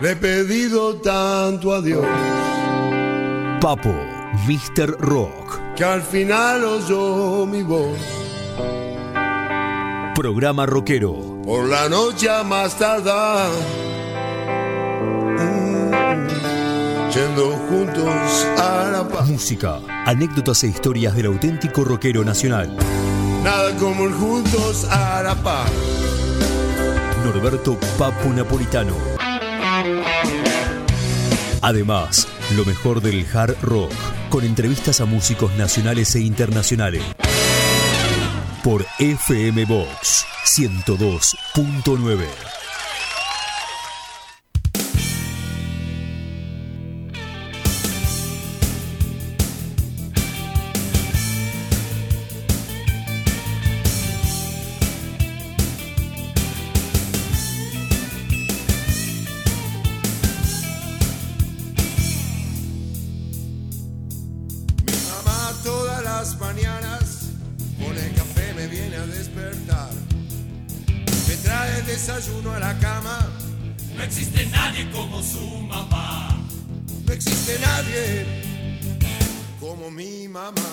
Le he pedido tanto a Dios Papo, Mr. Rock, que al final oyó mi voz. programa rockero. Por la noche a más tardar, yendo juntos a la paz. Música, anécdotas e historias del auténtico rockero nacional. Nada como el juntos a la paz. Norberto Papo Napolitano. Además, lo mejor del hard rock, con entrevistas a músicos nacionales e internacionales. Por FM Box 102.9. Desayuno a la cama. No existe nadie como su mamá. No existe nadie como mi mamá.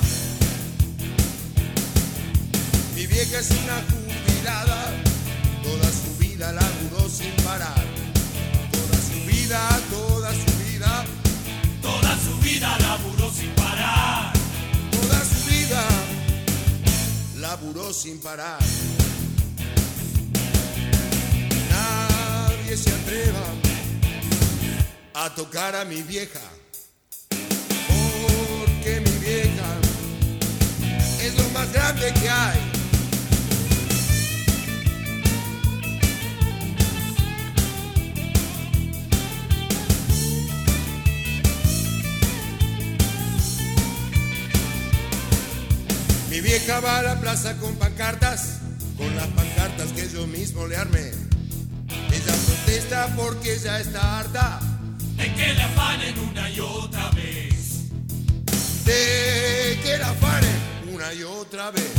Mi vieja es una jubilada. Toda su vida laburó sin parar. Toda su vida, toda su vida. Toda su vida laburó sin parar. Toda su vida laburó sin parar. Nadie se atreva a tocar a mi vieja, porque mi vieja es lo más grande que hay. Mi vieja va a la plaza con pancartas, con las pancartas que yo mismo le armé. Ella protesta porque ya está harta de que la afanen una y otra vez. De que la afanen una y otra vez.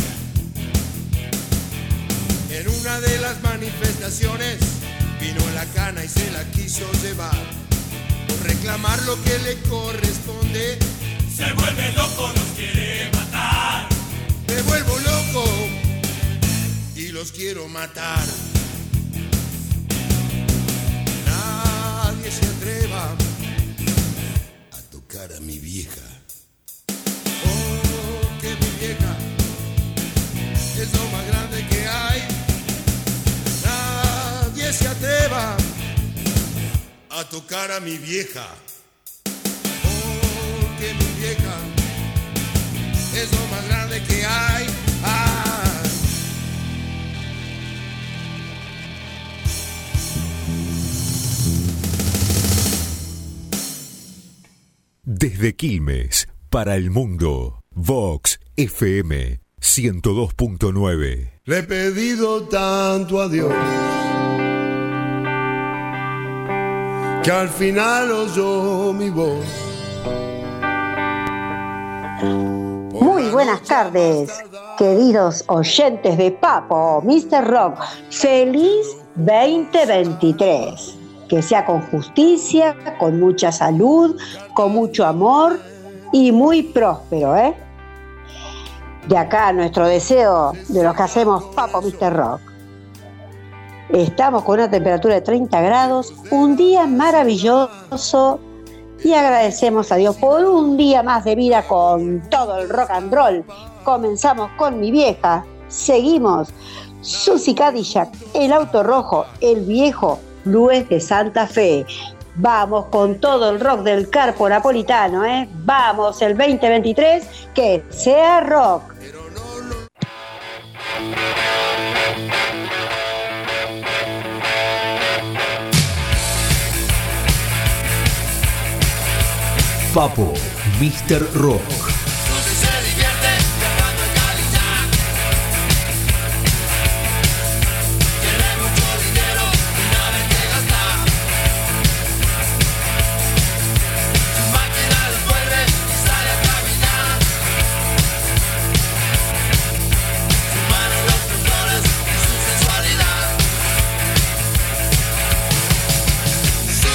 En una de las manifestaciones vino la cana y se la quiso llevar. Por reclamar lo que le corresponde, se vuelve loco, los quiere matar. Me vuelvo loco y los quiero matar. Nadie se atreva a tocar a mi vieja, porque mi vieja es lo más grande que hay. Nadie se atreva a tocar a mi vieja, porque mi vieja es lo más grande que hay. Desde Quilmes, para el mundo, Vox FM 102.9. Le he pedido tanto a Dios que al final oyó mi voz. Muy buenas tardes, queridos oyentes de Papo, Mr. Rock. Feliz 2023. Que sea con justicia, con mucha salud, con mucho amor y muy próspero, ¿eh? De acá nuestro deseo de los que hacemos Papo Mr. Rock. Estamos con una temperatura de 30 grados, un día maravilloso y agradecemos a Dios por un día más de vida con todo el rock and roll. Comenzamos con mi vieja, seguimos Susi Cadillac, El Auto Rojo, El Viejo, Blues de Santa Fe. Vamos con todo el rock del Carpo Napolitano, ¿eh? Vamos el 2023, que sea rock. Papo, Mr. Rock. Su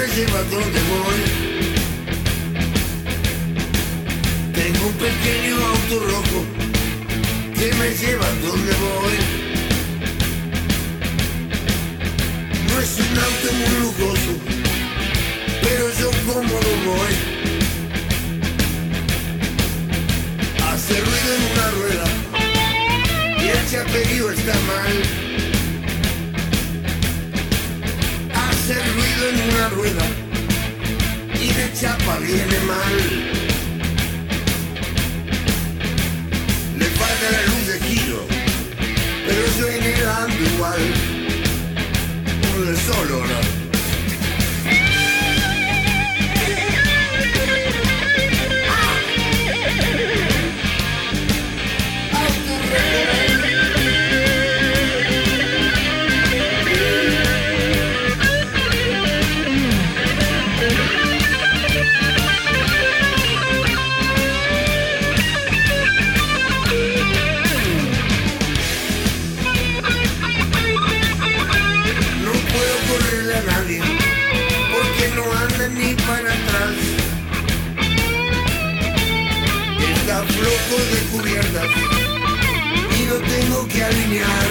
me lleva donde voy. Tengo un pequeño auto rojo que me lleva donde voy. No es un auto muy lujoso, pero yo cómodo voy. Hace ruido en una rueda y el chaperío está mal. Hace ruido en una rueda y de chapa viene mal. Le falta la luz de giro, pero yo en él ando igual. Como del solo, ¿no? Flojo de cubiertas y lo tengo que alinear.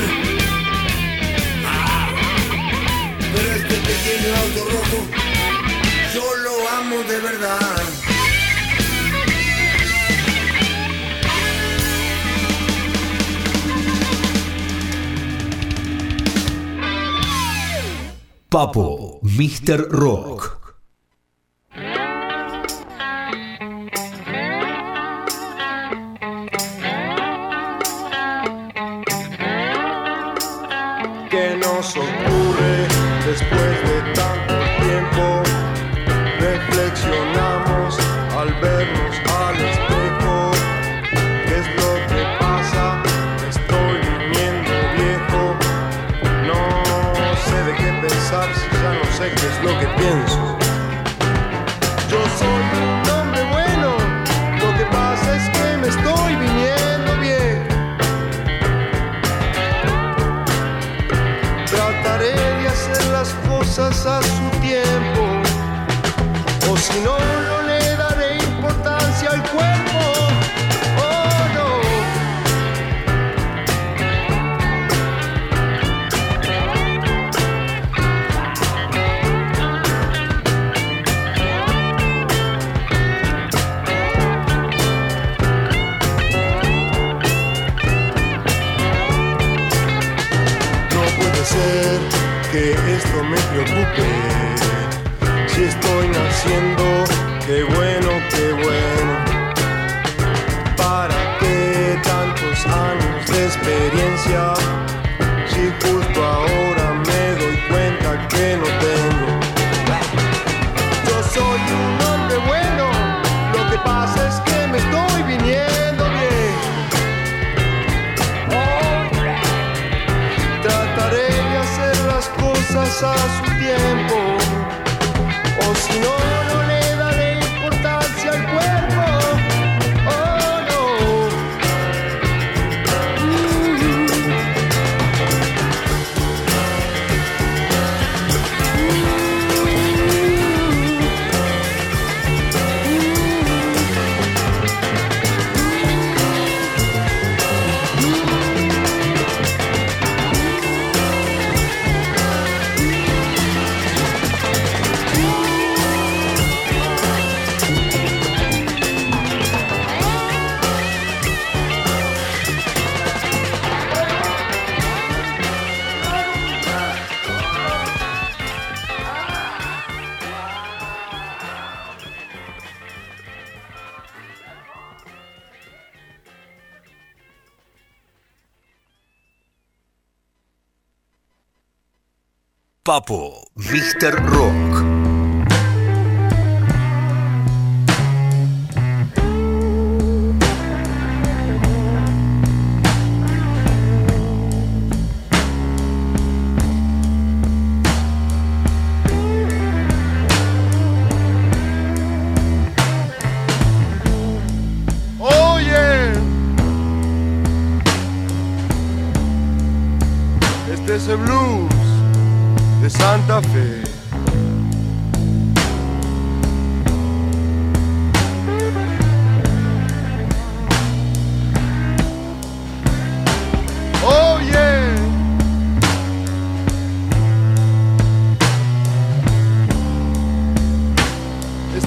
Pero este pequeño auto rojo yo lo amo de verdad. Papo, Mr. Rock. Ocurre después de tanto tiempo, reflexionamos al vernos al espejo. ¿Qué es lo que pasa? Estoy viniendo viejo. No sé de qué pensar si ya no sé qué es lo que pienso. Yo soy un hombre bueno, lo que pasa es que me estoy viniendo viejo. Trataré de hacer las cosas a su tiempo, o si no, no le daré importancia al cuerpo. Oh no. Que esto me preocupe. Si estoy naciendo, qué bueno, qué bueno. ¿Para qué tantos años de experiencia? Si justo ahora me doy cuenta que no tengo. Yo soy un hombre bueno, lo que pasa es que me estoy viniendo bien. Trataré de hacer las cosas a su tiempo, o si no, no le daré importancia al cuerpo. Oh no. Papo, Mr. Rock. Oye, este es el blues de Santa Fe.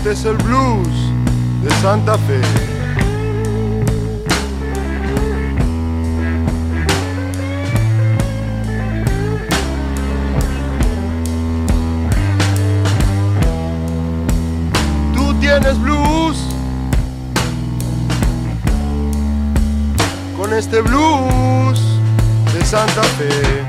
Este es el blues de Santa Fe. Tú tienes blues con este blues de Santa Fe.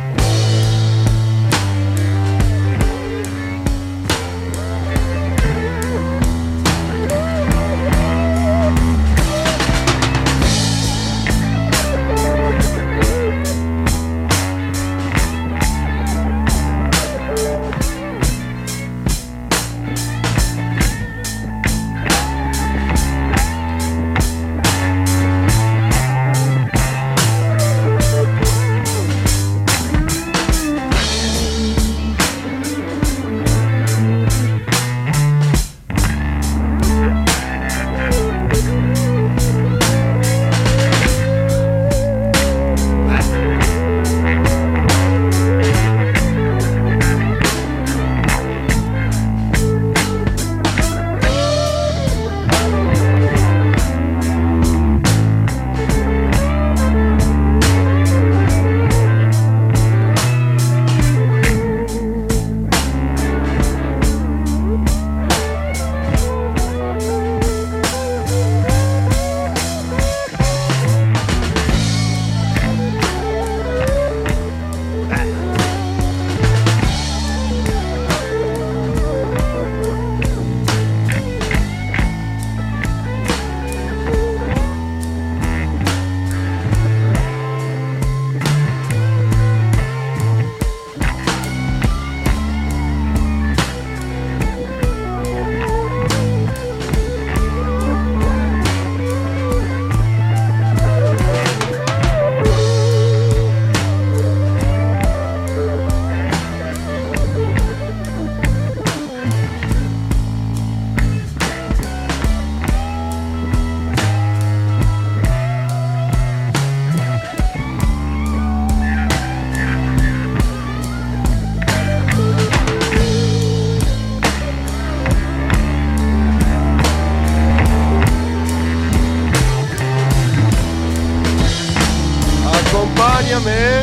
Acompáñame,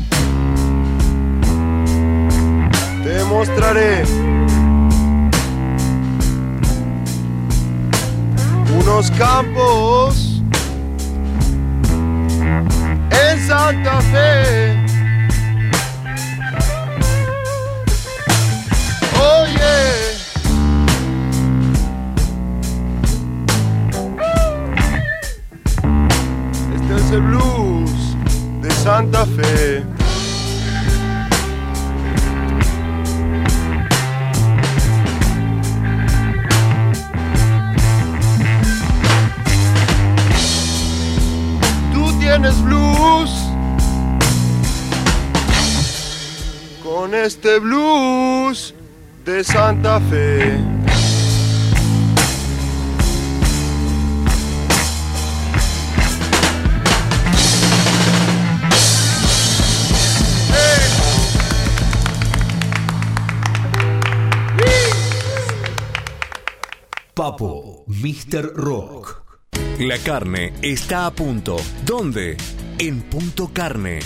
te mostraré unos campos en Santa Fe. Oye, este es el blues de Santa Fe. Tú tienes blues con este blues de Santa Fe. Papo, Mr. Rock. La carne está a punto. ¿Dónde? En Punto Carne.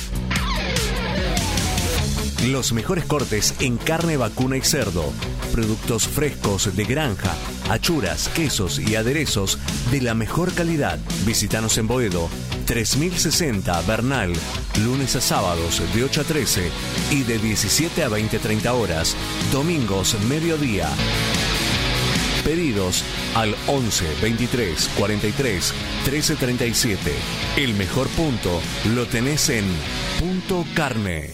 Los mejores cortes en carne vacuna y cerdo. Productos frescos de granja, achuras, quesos y aderezos de la mejor calidad. Visítanos en Boedo, 3060 Bernal, lunes a sábados de 8 a 13 y de 17 a 20:30 horas, domingos mediodía. Pedidos al 11 23 43 13 37. El mejor punto lo tenés en Punto Carne.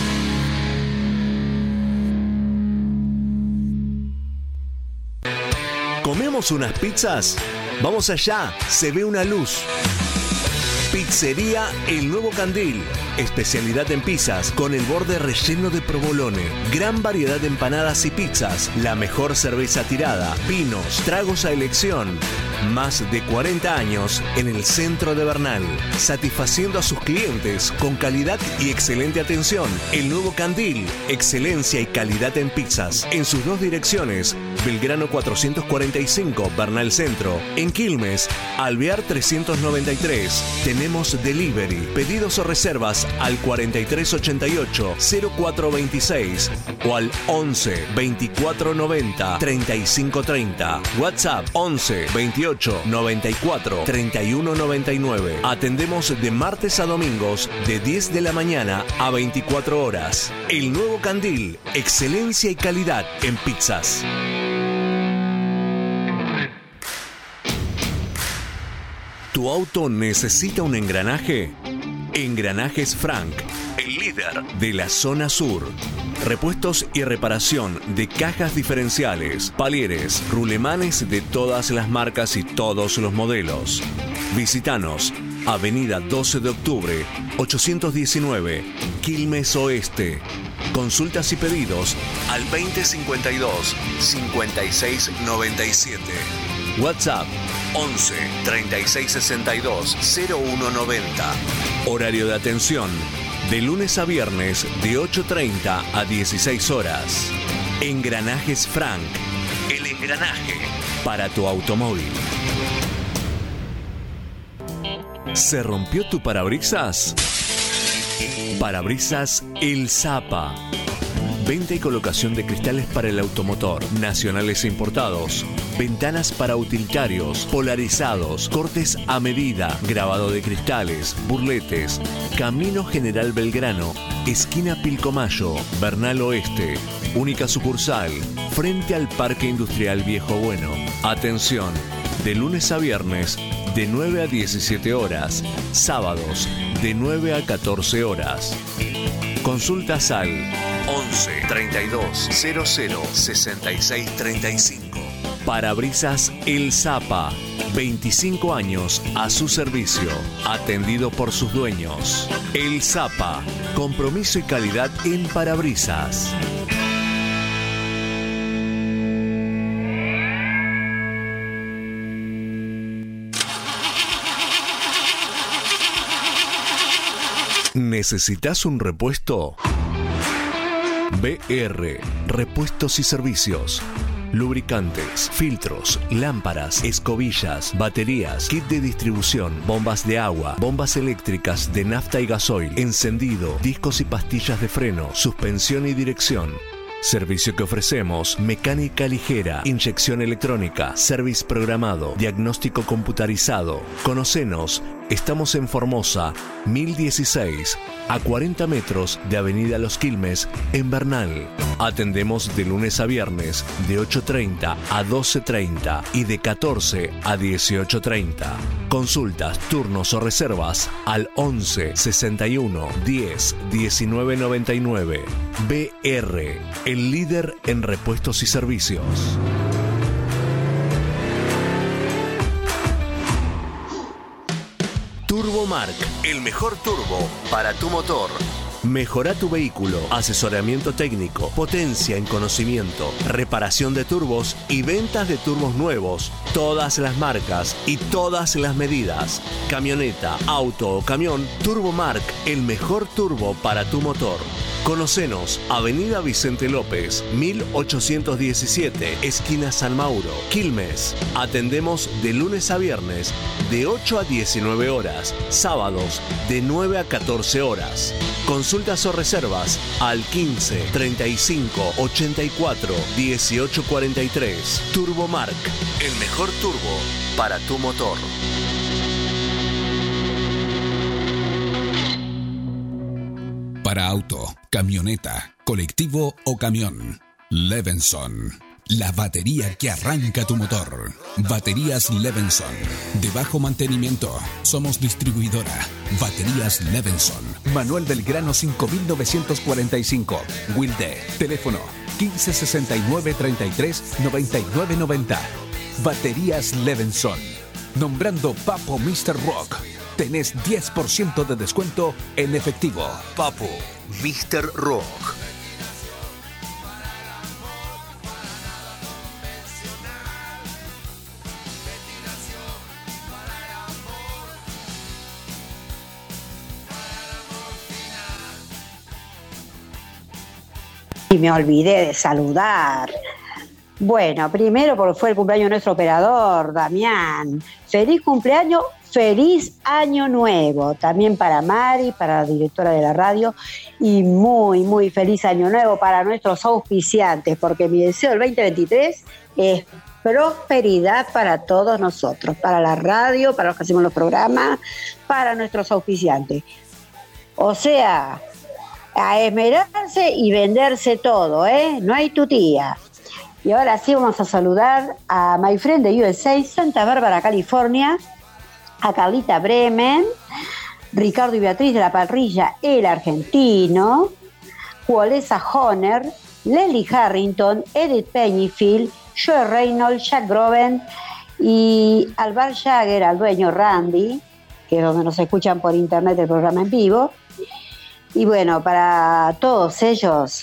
¿Comemos unas pizzas? Vamos allá, se ve una luz. Pizzería El Nuevo Candil. Especialidad en pizzas con el borde relleno de provolone. Gran variedad de empanadas y pizzas. La mejor cerveza tirada. Vinos, tragos a elección. Más de 40 años en el centro de Bernal, satisfaciendo a sus clientes con calidad y excelente atención. El Nuevo Candil, excelencia y calidad en pizzas. En sus dos direcciones, Belgrano 445, Bernal Centro. En Quilmes, Alvear 393. Tenemos delivery, pedidos o reservas al 4388 0426 o al 11 24 90 35 30. WhatsApp 11 28 94 31 99. Atendemos de martes a domingos de 10 de la mañana a 24 horas. El Nuevo Candil, excelencia y calidad en pizzas. ¿Tu auto necesita un engranaje? Engranajes Frank, el líder de la zona sur. Repuestos y reparación de cajas diferenciales, palieres, rulemanes de todas las marcas y todos los modelos. Visítanos, Avenida 12 de Octubre, 819, Quilmes Oeste. Consultas y pedidos al 2052 5697. WhatsApp 11 36 62 0190. Horario de atención de lunes a viernes de 8:30 a 16 horas. Engranajes Frank, el engranaje para tu automóvil. ¿Se rompió tu parabrisas? Parabrisas El Zapa. Venta y colocación de cristales para el automotor, nacionales e importados. Ventanas para utilitarios, polarizados, cortes a medida, grabado de cristales, burletes. Camino General Belgrano, esquina Pilcomayo, Bernal Oeste. Única sucursal, frente al Parque Industrial Viejo Bueno. Atención, de lunes a viernes, de 9 a 17 horas. Sábados, de 9 a 14 horas. Consultas al 11 32 00 66 35. Parabrisas El Zapa, 25 años a su servicio, atendido por sus dueños. El Zapa, compromiso y calidad en parabrisas. ¿Necesitas un repuesto? BR, repuestos y servicios. Lubricantes, filtros, lámparas, escobillas, baterías, kit de distribución, bombas de agua, bombas eléctricas de nafta y gasoil, encendido, discos y pastillas de freno, suspensión y dirección. Servicio que ofrecemos: mecánica ligera, inyección electrónica, service programado, diagnóstico computarizado. Conocenos, estamos en Formosa, 1016, a 40 metros de Avenida Los Quilmes, en Bernal. Atendemos de lunes a viernes, de 8:30 a 12:30 y de 14 a 18:30. Consultas, turnos o reservas al 11 61 10 19 99. BR, el líder en repuestos y servicios. Turbomark, el mejor turbo para tu motor. Mejora tu vehículo, asesoramiento técnico, potencia en conocimiento, reparación de turbos y ventas de turbos nuevos, todas las marcas y todas las medidas. Camioneta, auto o camión, Turbomark, el mejor turbo para tu motor. Conocenos, Avenida Vicente López, 1817, esquina San Mauro, Quilmes. Atendemos de lunes a viernes, de 8 a 19 horas, sábados, de 9 a 14 horas. Consultas o reservas al 15 35 84 18 43. Turbomark, el mejor turbo para tu motor. Para auto, camioneta, colectivo o camión, Levenson. La batería que arranca tu motor. Baterías Levenson. De bajo mantenimiento. Somos distribuidora. Baterías Levenson. Manuel Belgrano 5945. Wilde. Teléfono 1569 33 99 90. Baterías Levenson. Nombrando Papo Mr. Rock. Tenés 10% de descuento en efectivo. Papo Mr. Rock. Y me olvidé de saludar. Bueno, primero porque fue el cumpleaños de nuestro operador, Damián. Feliz cumpleaños, feliz año nuevo. También para Mari, para la directora de la radio. Y muy, muy feliz año nuevo para nuestros auspiciantes, porque mi deseo del 2023 es prosperidad para todos nosotros, para la radio, para los que hacemos los programas, para nuestros auspiciantes. O sea, a esmerarse y venderse todo, ¿eh? No hay tutía. Y ahora sí vamos a saludar a My Friend de USA, Santa Bárbara, California, a Carlita Bremen, Ricardo y Beatriz de la parrilla El Argentino, Juolesa Honer, Leslie Harrington, Edith Pennyfield, Joe Reynolds, Jack Groven y Alvar Jagger, al dueño Randy, que es donde nos escuchan por internet el programa en vivo. Y bueno, para todos ellos,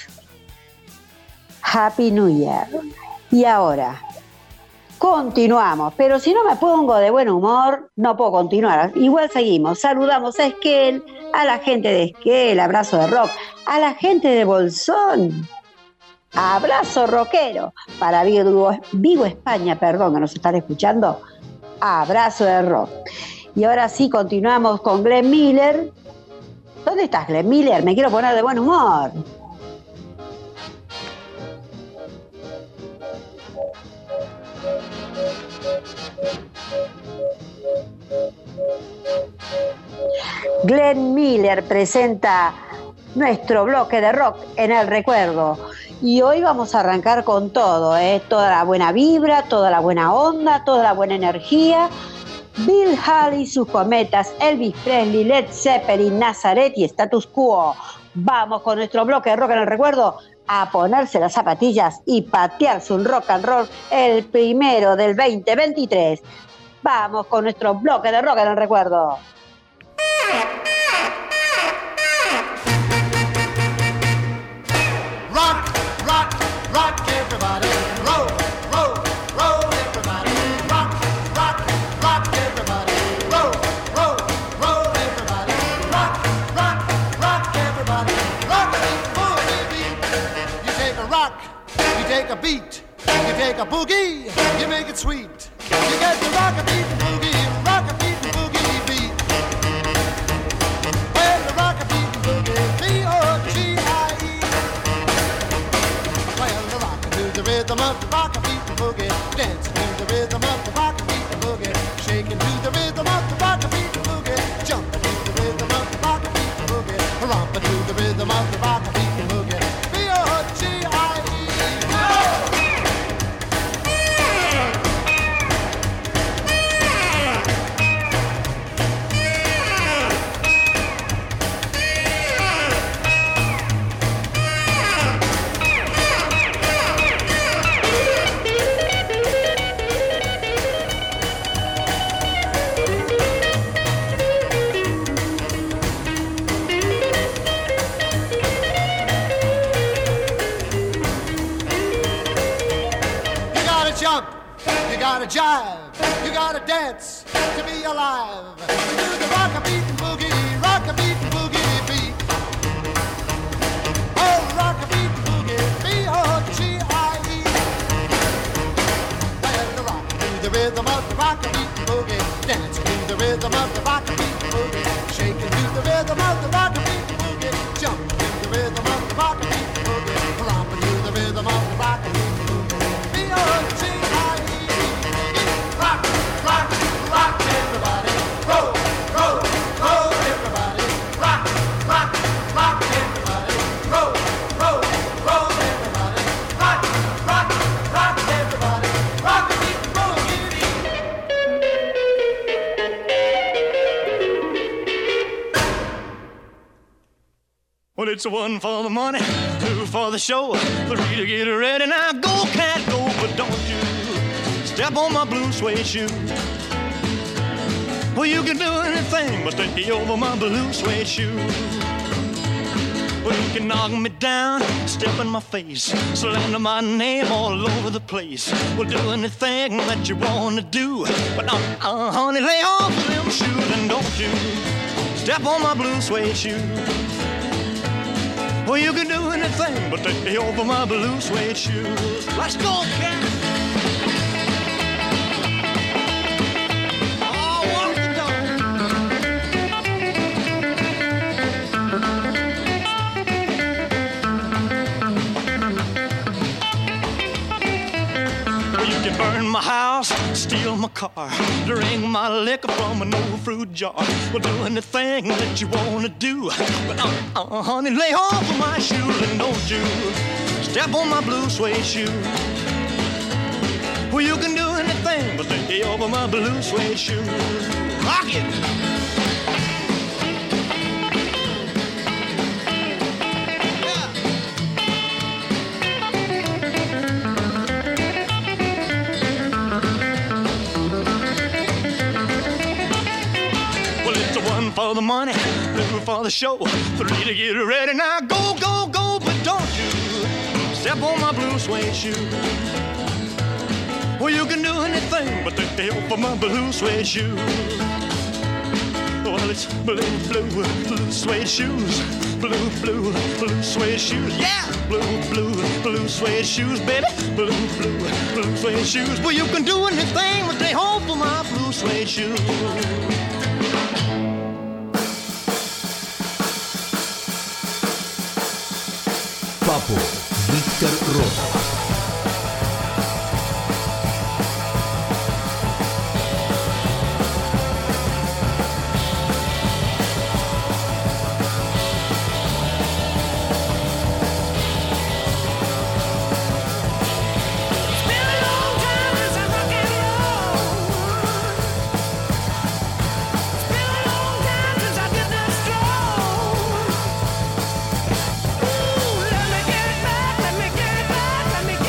Happy New Year. Y ahora, continuamos. Pero si no me pongo de buen humor, no puedo continuar. Igual seguimos. Saludamos a Esquel, a la gente de Esquel, abrazo de rock. A la gente de Bolsón, abrazo rockero. Para Vigo España, perdón, que nos están escuchando, abrazo de rock. Y ahora sí, continuamos con Glenn Miller. ¿Dónde estás, Glenn Miller? Me quiero poner de buen humor. Glenn Miller presenta nuestro bloque de rock en el recuerdo. Y hoy vamos a arrancar con todo, toda la buena vibra, toda la buena onda, toda la buena energía. Bill Haley y sus cometas, Elvis Presley, Led Zeppelin, Nazareth y Status Quo. Vamos con nuestro bloque de rock en el recuerdo a ponerse las zapatillas y patearse un rock and roll, el primero del 2023. Vamos con nuestro bloque de rock en el recuerdo. Rock, rock, rock everybody. Roll, roll, roll everybody. Rock, rock, rock everybody. Roll, roll, roll everybody. Rock, rock, rock everybody. Rock boogie beat. You take a rock, you take a beat, you take a boogie, you make it sweet. You get the rock a beat boogie, rock a beat boogie beat. Well, the rock a beat boogie, B-O-G-I-E. Well, the rock to the rhythm of the rock a beat boogie, dancing to the rhythm of the rock a beat boogie, shaking to the rhythm of the rock a beat boogie, jumping to the rhythm of the rock a beat boogie, romping to the rhythm of the rock a beat boogie, B-O-G-I-E. You gotta jive, you gotta dance to be alive. You do the rock-a-beat and boogie beat. Oh, rock-a-beat and boogie, B-O-G-I-E. Well, the rock to the rhythm of the rock-a-beat and boogie, dance to the rhythm of the rock-a-beat and boogie, shaking to the rhythm of the rock-a-beat and boogie, jumping to the rhythm of the rock-a-beat and boogie, romping to the rhythm of the rock-a-beat and boogie, B-O-G-I-E. Rock, rock, rock everybody. Roll, roll, roll everybody. Rock, rock, rock everybody. Roll, roll, roll everybody. Rock, rock, rock everybody. Rock a beat, boogie. Well, it's one for the money, two for the show, three to get ready. Now go, cat, go, but don't you step on my blue suede shoe. Well, you can do anything but stay over my blue suede shoe. Well, you can knock me down, step in my face, slander my name all over the place. Well, do anything that you want to do, but honey, lay off them shoes and don't you step on my blue suede shoe. Well, you can do anything but take me over my blue suede shoes. Let's go, cat. Oh, walk the dog. Well, you can burn my house, steal my car, drink my liquor from an old fruit jar. Well, do anything that you wanna do, but honey, lay off of my shoes and don't you step on my blue suede shoe. Well, you can do anything but lay over my blue suede shoe. Rock it! One for the money, two for the show, three to get ready. Now go, go, go, but don't you step on my blue suede shoe. Well, you can do anything but take the help of my blue suede shoe. Well, it's blue, blue, blue suede shoes. Blue, blue, blue suede shoes. Yeah! Blue, blue, blue suede shoes, baby. Blue, blue, blue suede shoes. Well, you can do anything but take hold for my blue suede shoes. Papo, Víctor Rojas. Let me get it back, let me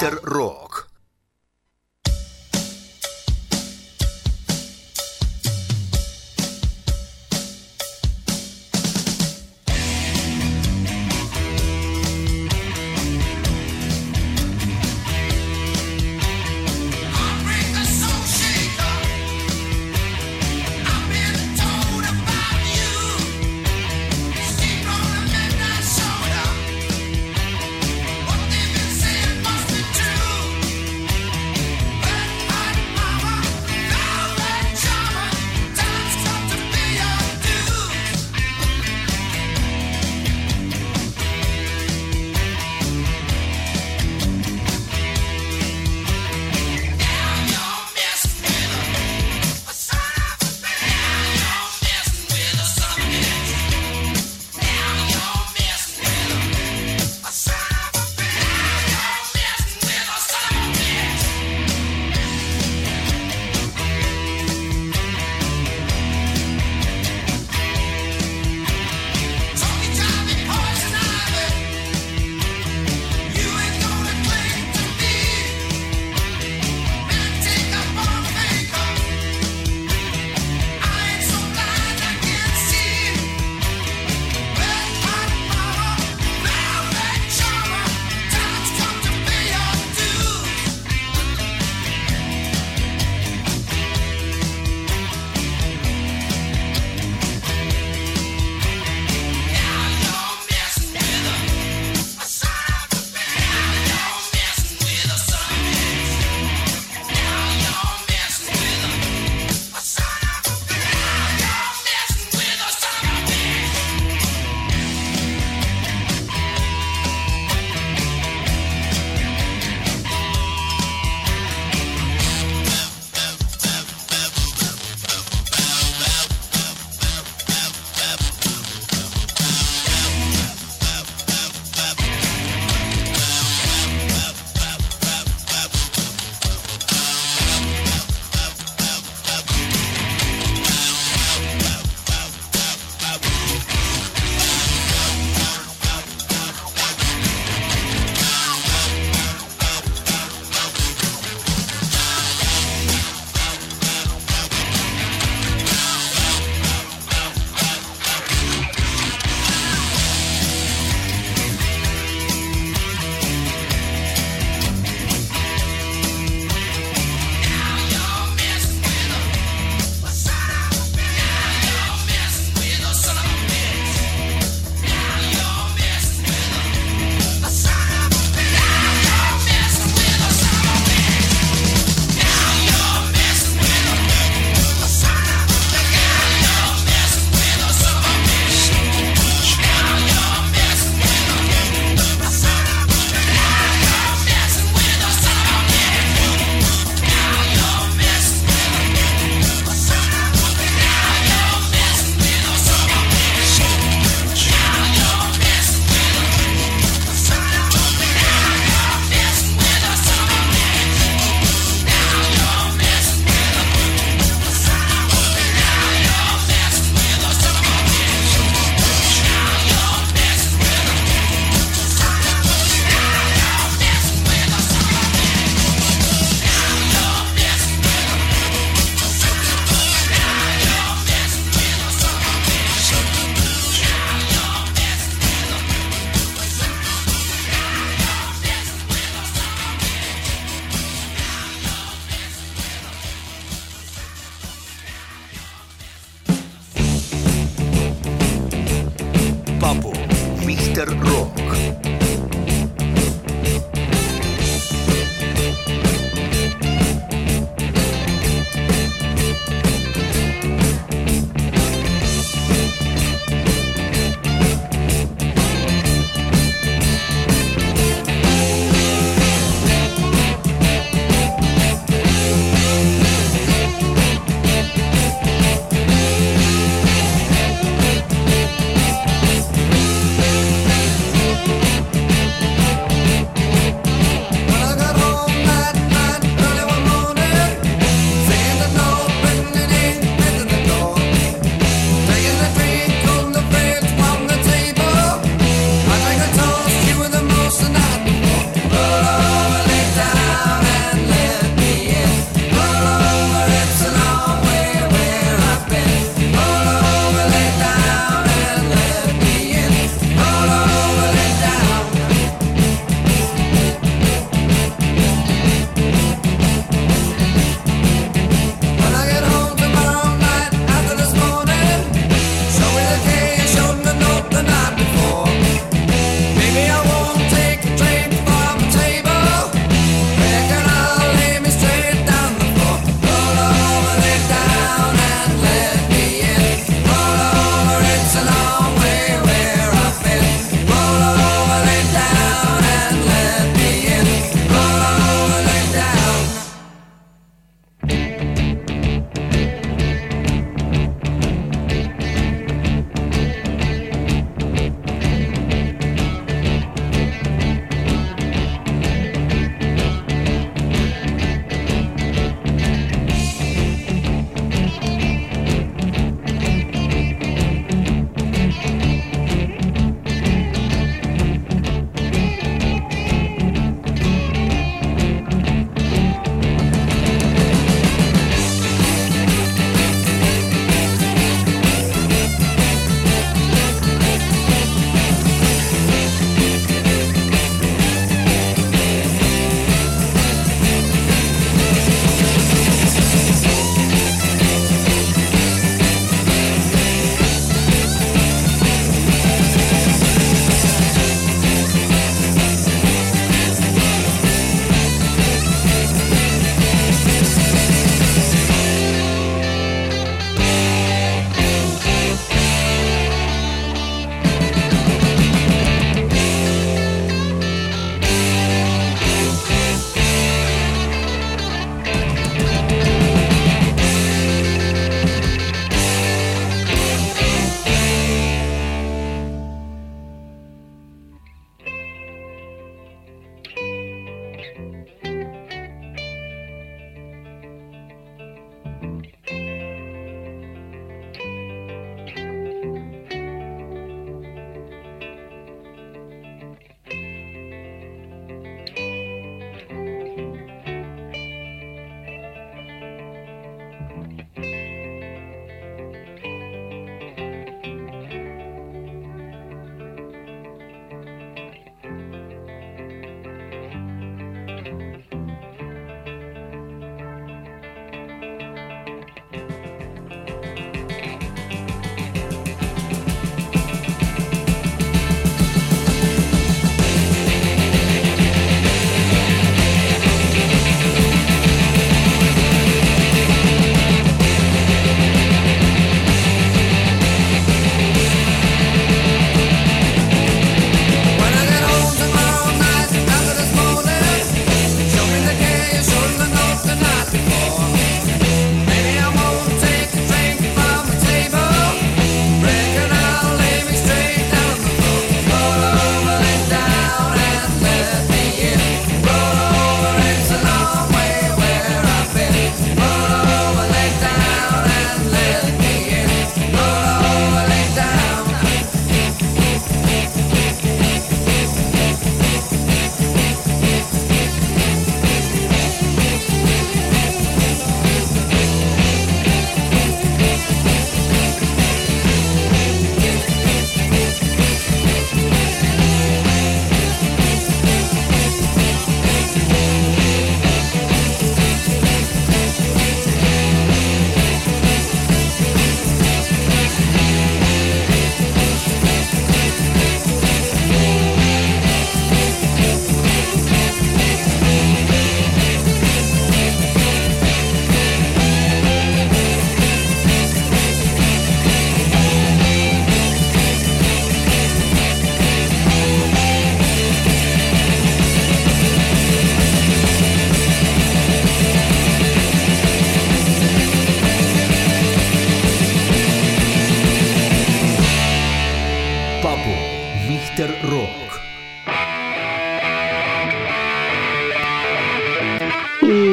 After Rock. What they've been saying must be true.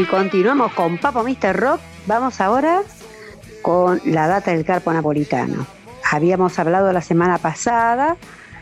Y continuamos con Papo Mr. Rock. Vamos ahora con la data del Carpo Napolitano. Habíamos hablado la semana pasada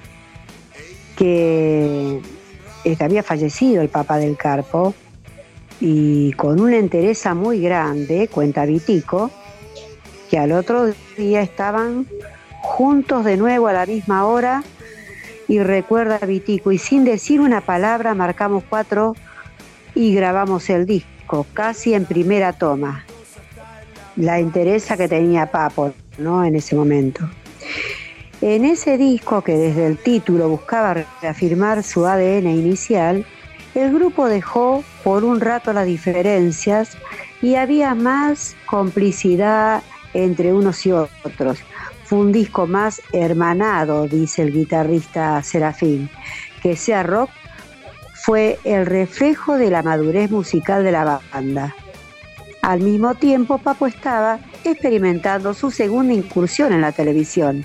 que había fallecido el papá del Carpo, y con una entereza muy grande, cuenta Vitico, que al otro día estaban juntos de nuevo a la misma hora, y recuerda Vitico, y sin decir una palabra marcamos 4 y grabamos el disco, casi en primera toma. La entereza que tenía Papo, ¿no?, en ese momento. En ese disco, que desde el título buscaba reafirmar su ADN inicial, el grupo dejó por un rato las diferencias y había más complicidad entre unos y otros. Fue un disco más hermanado, dice el guitarrista Serafín. Que sea rock fue el reflejo de la madurez musical de la banda. Al mismo tiempo, Papo estaba experimentando su segunda incursión en la televisión,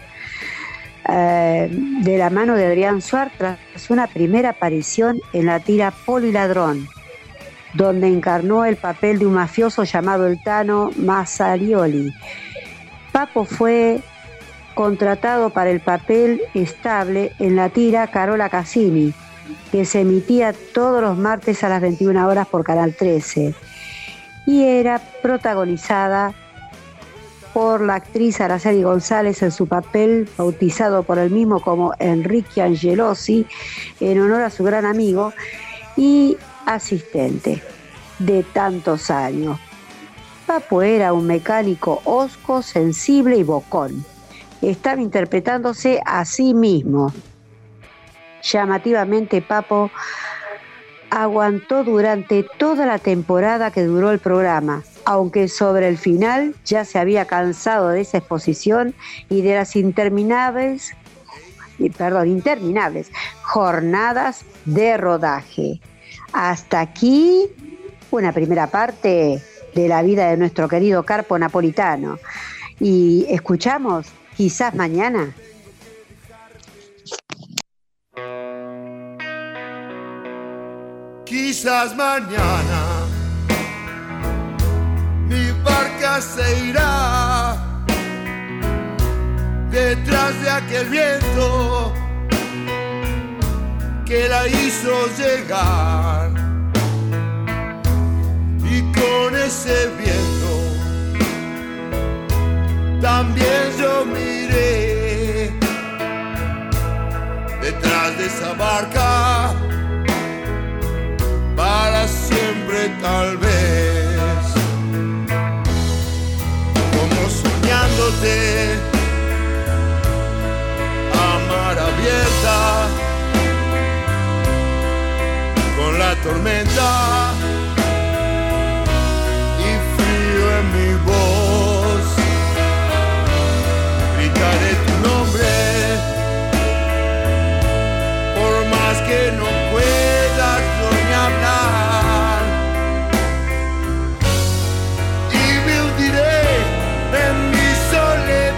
de la mano de Adrián Suar, tras una primera aparición en la tira Polo y Ladrón, donde encarnó el papel de un mafioso llamado el Tano Mazzarioli. Papo fue contratado para el papel estable en la tira Carola Cassini, que se emitía todos los martes a las 21 horas por Canal 13, y era protagonizada por la actriz Araceli González en su papel, bautizado por él mismo como Enrique Angelosi, en honor a su gran amigo y asistente de tantos años. Papo era un mecánico hosco, sensible y bocón. Estaba interpretándose a sí mismo. Llamativamente, Papo aguantó durante toda la temporada que duró el programa, aunque sobre el final ya se había cansado de esa exposición y de las interminables jornadas de rodaje. Hasta aquí una primera parte de la vida de nuestro querido Carpo Napolitano. Y escuchamos Quizás Mañana. Quizás mañana mi barca se irá detrás de aquel viento que la hizo llegar, y con ese viento también yo miré detrás de esa barca para siempre, tal vez, como soñándote a mar abierta, con la tormenta y frío en mi voz, gritaré tu nombre, por más que no puedas ni hablar, y me hundiré en mi soledad.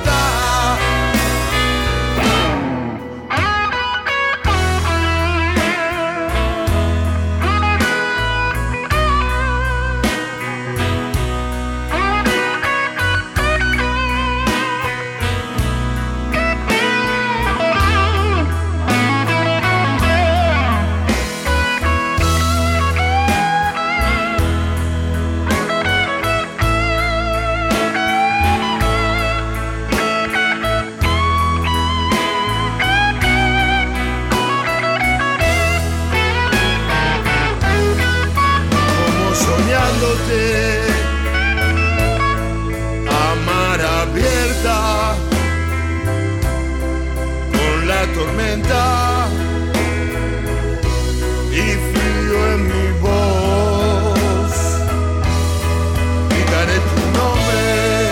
A mar abierta, con la tormenta y frío en mi voz, gritaré tu nombre,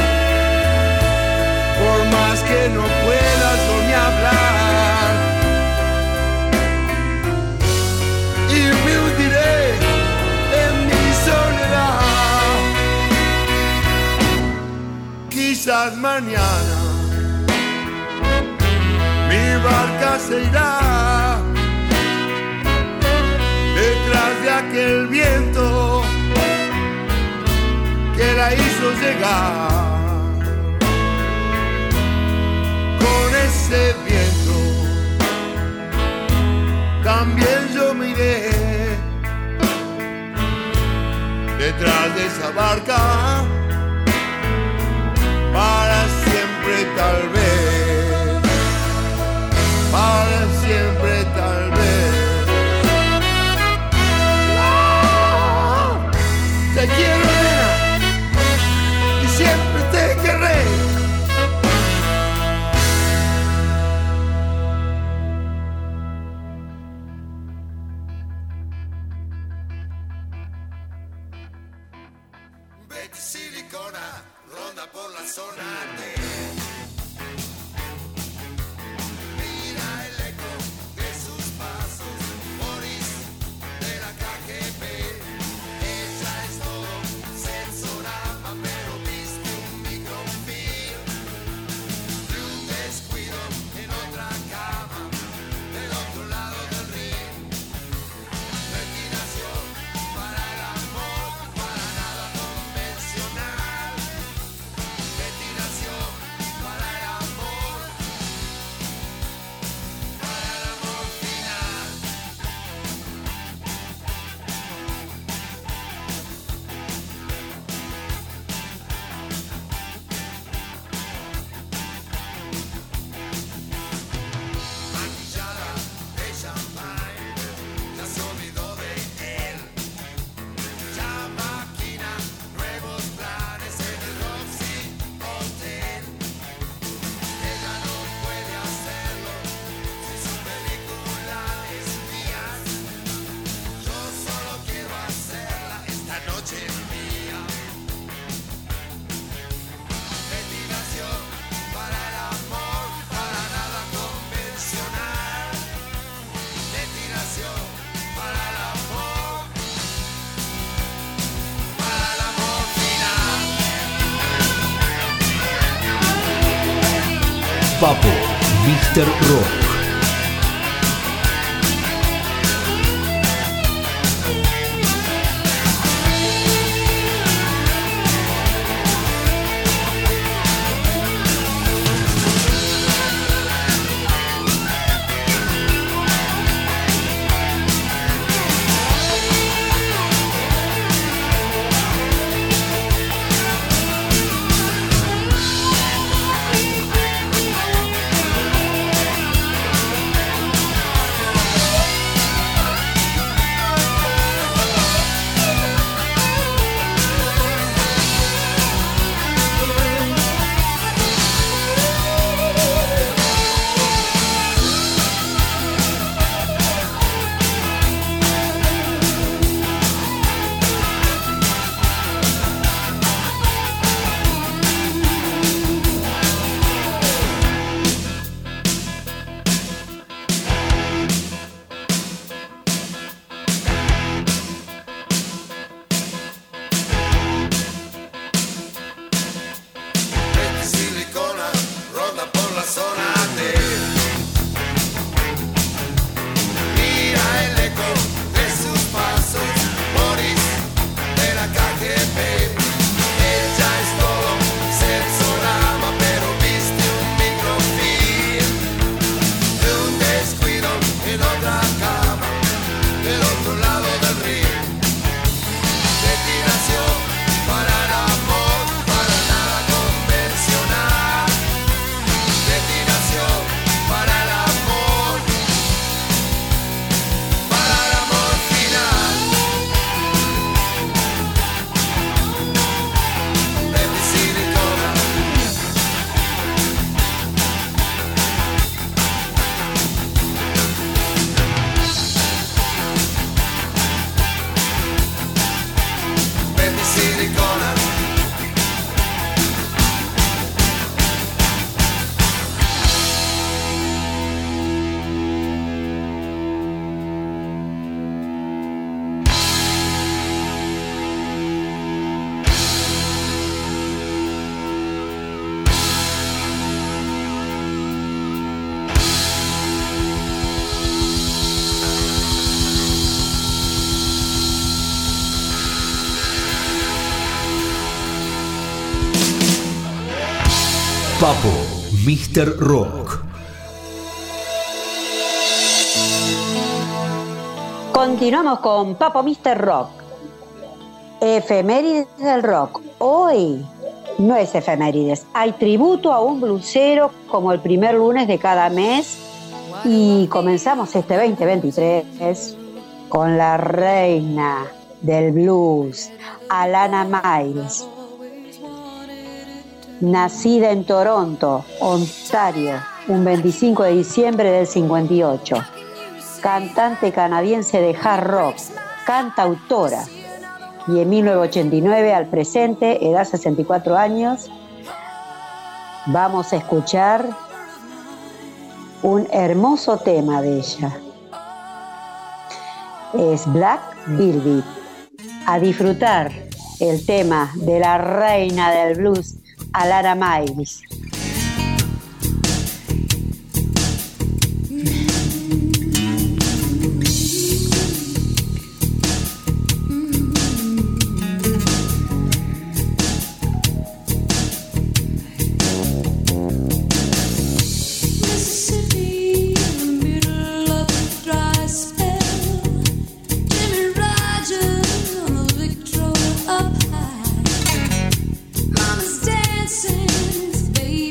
por más que no puedas ni hablar, y me hundiré en mi soledad. Quizás mañana mi barca se irá detrás de aquel viento quiso llegar. Con ese viento también yo miré detrás de esa barca para siempre tal vez, para siempre tal vez. ¡Oh! Te quiero, nena, y siempre te querré. Betty Silicona ronda por la zona de. Mira el eco de sus pasos, Boris de la KGB. Ella es todo sensorama, pero viste un microfilm de un descuido en otra cama, del otro lado del ring. Betty nació para el amor, para nada convencional. Betty nació para el amor final. Maquillada de champagne, ya se olvidó de él. Ya maquina nuevos planes en el Roxy Hotel. Ella no puede hacerlo si su película es mía. Yo solo quiero hacerla esta noche mía. Betty nació para el amor, para nada convencional. Betty nació para el amor final. Papo, Mr. Rock. Papo, Mr. Rock. Continuamos con Papo Mr. Rock. Efemérides del rock. Hoy no es efemérides. Hay tributo a un blusero como el primer lunes de cada mes. Y comenzamos este 2023 con la reina del blues, Alana Miles. Nacida en Toronto, Ontario, un 25 de diciembre del 58. Cantante canadiense de hard rock, cantautora. Y en 1989 al presente, edad 64 años, vamos a escuchar un hermoso tema de ella. Es Black Velvet. A disfrutar el tema de la reina del blues, Alana Miles. Mama's dancing, baby.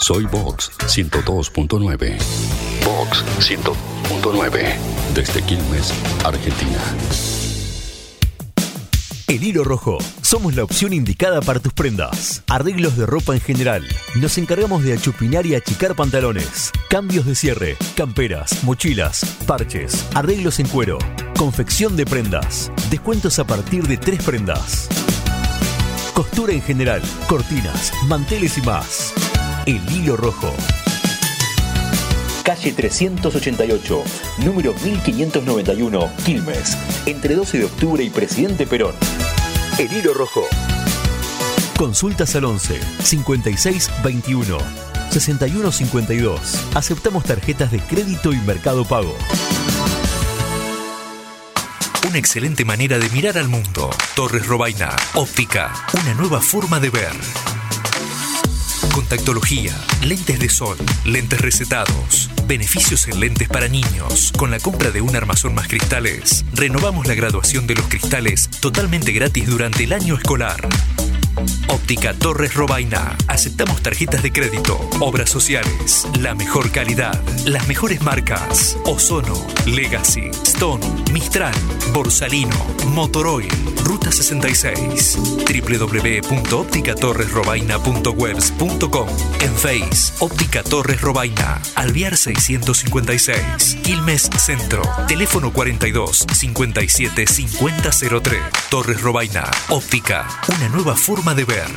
Soy Vox 102.9. Vox 102.9. Desde Quilmes, Argentina. El Hilo Rojo. Somos la opción indicada para tus prendas. Arreglos de ropa en general. Nos encargamos de achupinar y achicar pantalones. Cambios de cierre, camperas, mochilas, parches, arreglos en cuero. Confección de prendas. Descuentos a partir de 3 prendas. Costura en general, cortinas, manteles y más. El Hilo Rojo. Calle 388, número 1591, Quilmes, entre 12 de octubre y Presidente Perón. El Hilo Rojo. Consultas al 11 56 21 61 52. Aceptamos tarjetas de crédito y Mercado Pago. Una excelente manera de mirar al mundo. Torres Robaina. Óptica. Una nueva forma de ver. Contactología, lentes de sol, lentes recetados, beneficios en lentes para niños. Con la compra de un armazón más cristales, renovamos la graduación de los cristales totalmente gratis durante el año escolar. Óptica Torres Robaina. Aceptamos tarjetas de crédito, obras sociales, la mejor calidad, las mejores marcas: Ozono, Legacy, Stone, Mistral, Borsalino, Motoroil. Ruta 66. www.opticatorresrobaina.webs.com. En Face, Óptica Torres Robaina, Alvear 656, Quilmes Centro. Teléfono 42 57 5003. Torres Robaina. Óptica, una nueva forma de ver.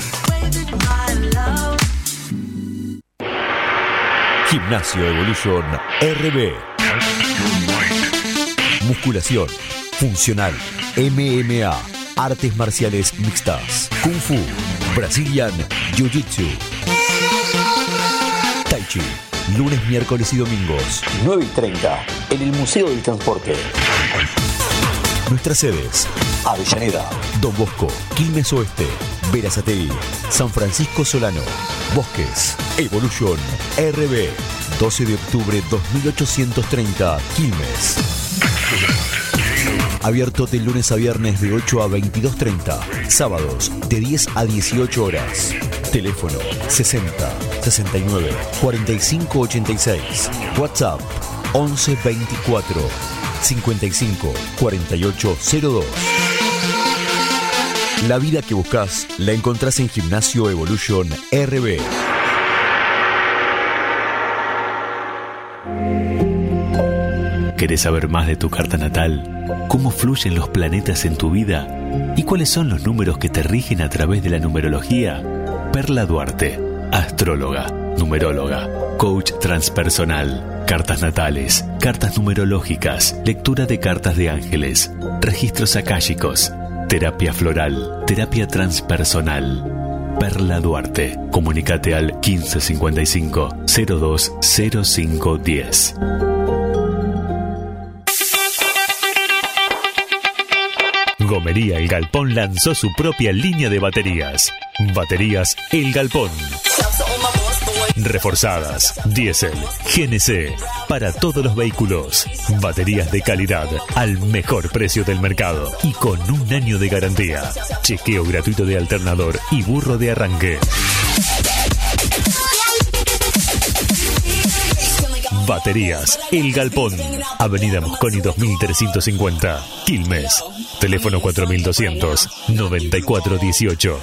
Gimnasio Evolution RB. Musculación, funcional, MMA, artes marciales mixtas, Kung Fu, Brazilian Jiu-Jitsu, Tai Chi, lunes, miércoles y domingos, 9:30, en el Museo del Transporte. Nuestras sedes: Avellaneda, Don Bosco, Quilmes Oeste, Berazategui, San Francisco Solano, Bosques. Evolution RB, 12 de octubre 2830, Quilmes. Abierto de lunes a viernes de 8 a 22:30, sábados de 10 a 18 horas. Teléfono 60 69 45 86. WhatsApp 11 24 55 48 02. La vida que buscas la encontrás en Gimnasio Evolution RB. ¿Querés saber más de tu carta natal? ¿Cómo fluyen los planetas en tu vida? ¿Y cuáles son los números que te rigen a través de la numerología? Perla Duarte, astróloga, numeróloga, coach transpersonal, cartas natales, cartas numerológicas, lectura de cartas de ángeles, registros akáshicos, terapia floral, terapia transpersonal. Perla Duarte. Comunicate al 1555 020510. Gomería El Galpón lanzó su propia línea de baterías. Baterías El Galpón. Reforzadas, diésel, GNC, para todos los vehículos. Baterías de calidad al mejor precio del mercado y con un año de garantía. Chequeo gratuito de alternador y burro de arranque. Baterías El Galpón. Avenida Mosconi 2350, Quilmes. Teléfono 4200-9418.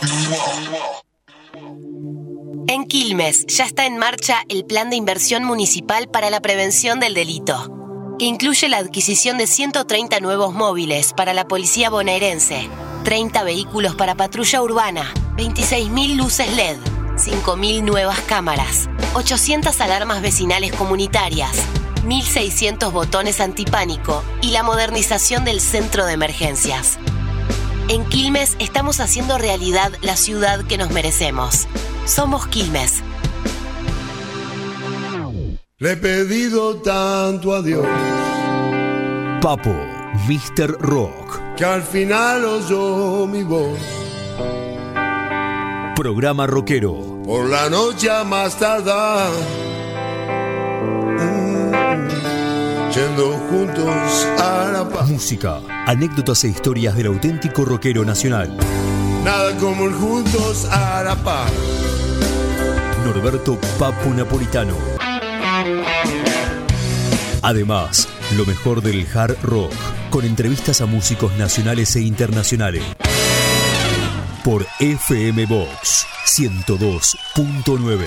En Quilmes ya está en marcha el Plan de Inversión Municipal para la Prevención del Delito, que incluye la adquisición de 130 nuevos móviles para la policía bonaerense, 30 vehículos para patrulla urbana, 26.000 luces LED, 5.000 nuevas cámaras, 800 alarmas vecinales comunitarias, 1.600 botones antipánico y la modernización del centro de emergencias. En Quilmes estamos haciendo realidad la ciudad que nos merecemos. Somos Quilmes. Le he pedido tanto a Dios, Papo, Mr. Rock, que al final oyó mi voz. Programa rockero. Por la noche a más tardar, yendo juntos a la paz. Música, anécdotas e historias del auténtico rockero nacional. Nada como el juntos a la paz. Nordeste Norberto Papu Napolitano. Además, lo mejor del hard rock, con entrevistas a músicos nacionales e internacionales. Por FM Box 102.9.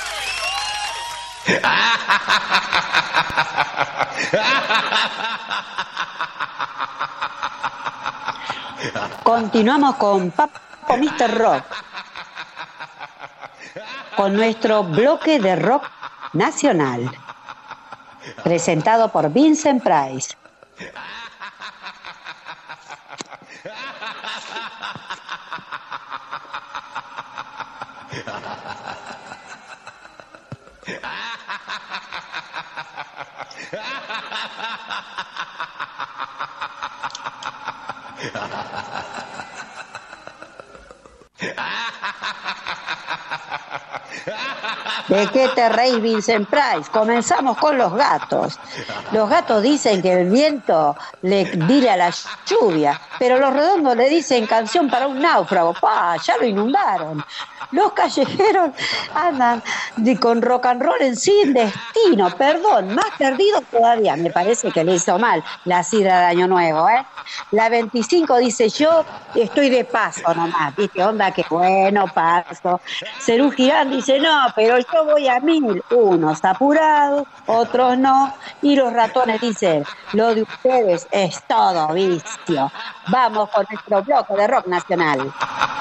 Continuamos con Papo Mr. Rock, con nuestro bloque de rock nacional, presentado por Vincent Price. ¿De qué te reís, Vincent Price? Comenzamos con los gatos. Los gatos dicen que el viento le dile a la lluvia, pero los redondos le dicen canción para un náufrago. Ya lo inundaron. Los callejeros andan con rock and roll en sin destino. Perdón, más perdidos todavía. Me parece que le hizo mal la sidra de Año Nuevo, ¿eh? La 25 dice, yo estoy de paso nomás. ¿Viste? Onda, que bueno, paso. Cerú Girán dice, no, pero yo voy a 1000. Unos apurados, otros no. Y los ratones dicen, lo de ustedes es todo vicio. Vamos con nuestro bloque de rock nacional.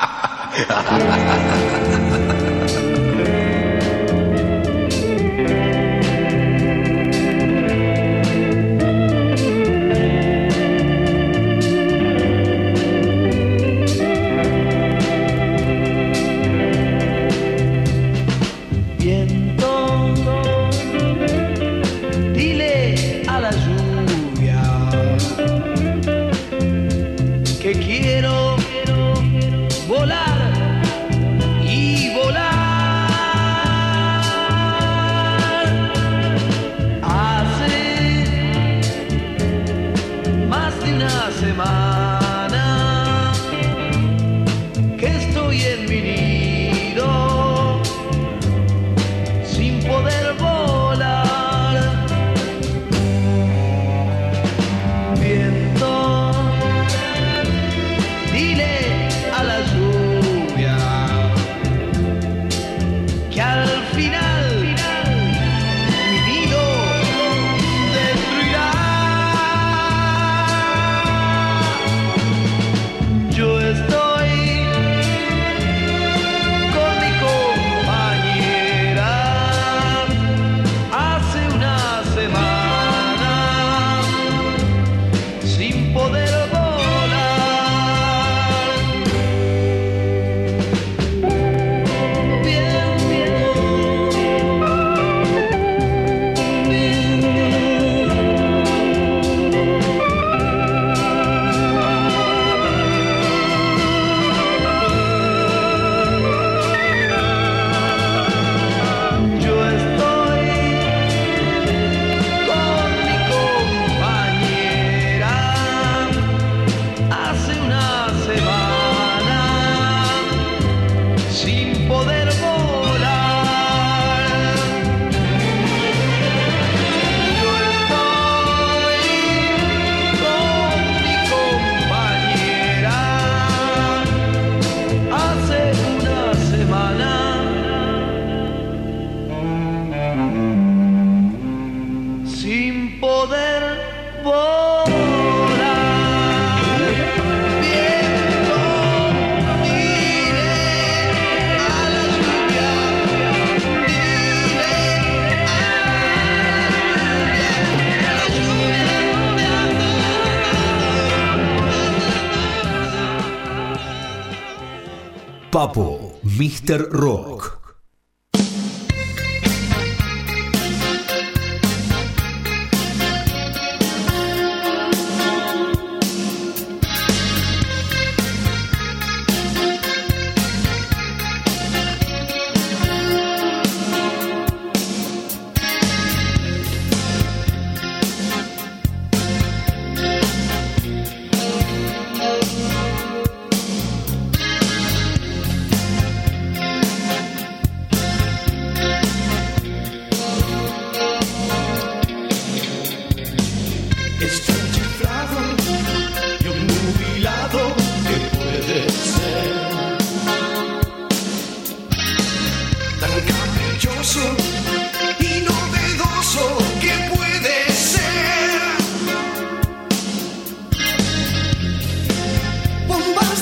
Papo Mr. Rock.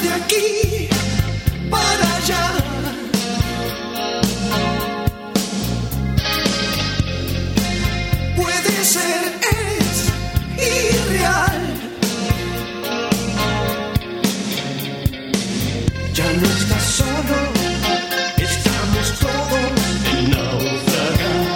de aquí para allá. Puede ser, es irreal. Ya no estás solo, estamos todos en naufragar.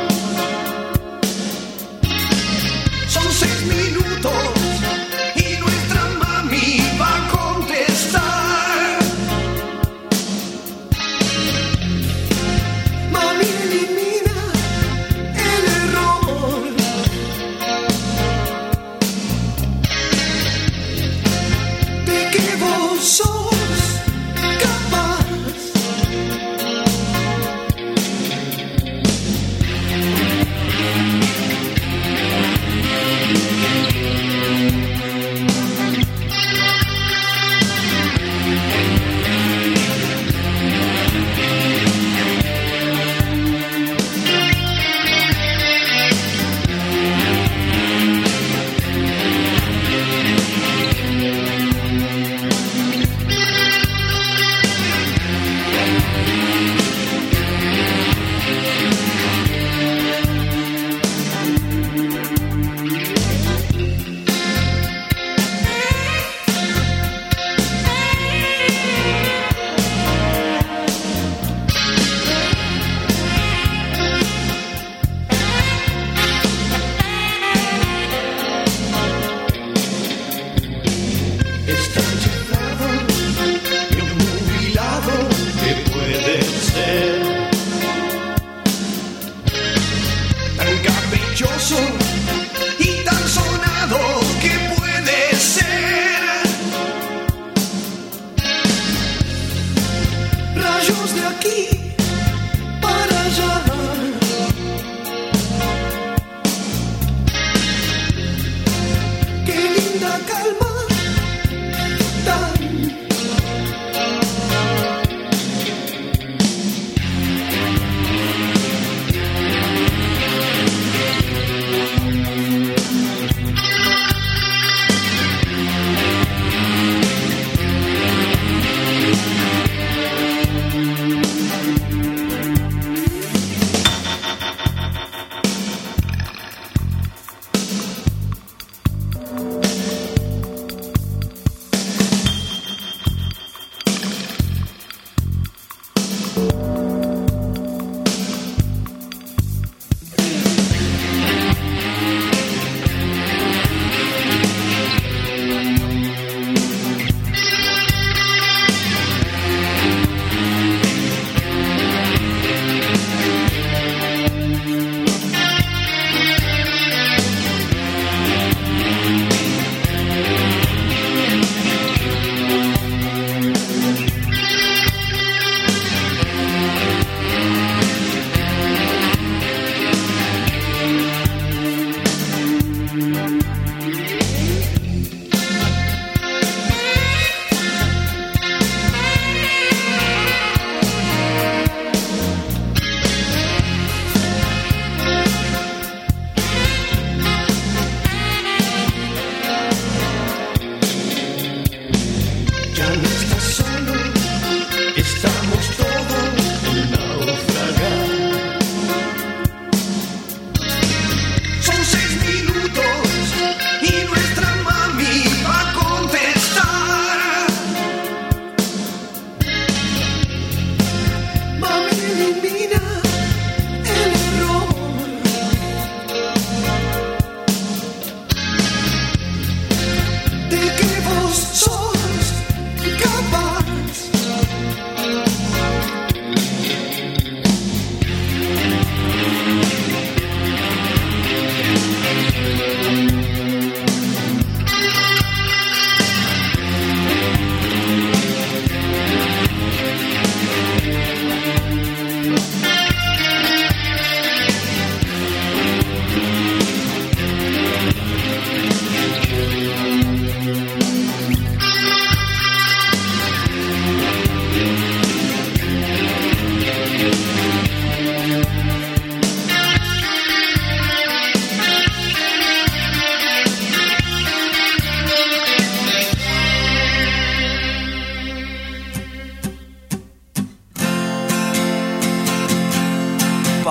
Son 6 minutos y nuestra mami va a contestar.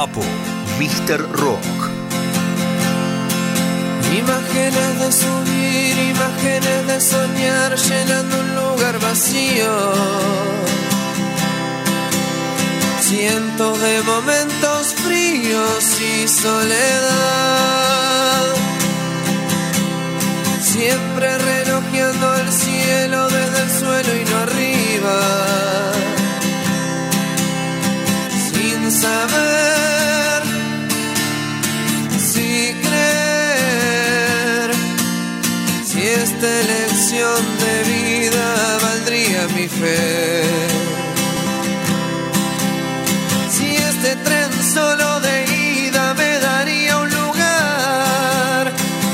Papo, Mr. Rock. Imágenes de subir, imágenes de soñar, llenando un lugar vacío. Cientos de momentos fríos y soledad. Siempre relojeando el cielo desde el suelo y no arriba. Sin saber si creer, si esta elección de vida valdría mi fe. Si este tren solo de ida me daría un lugar.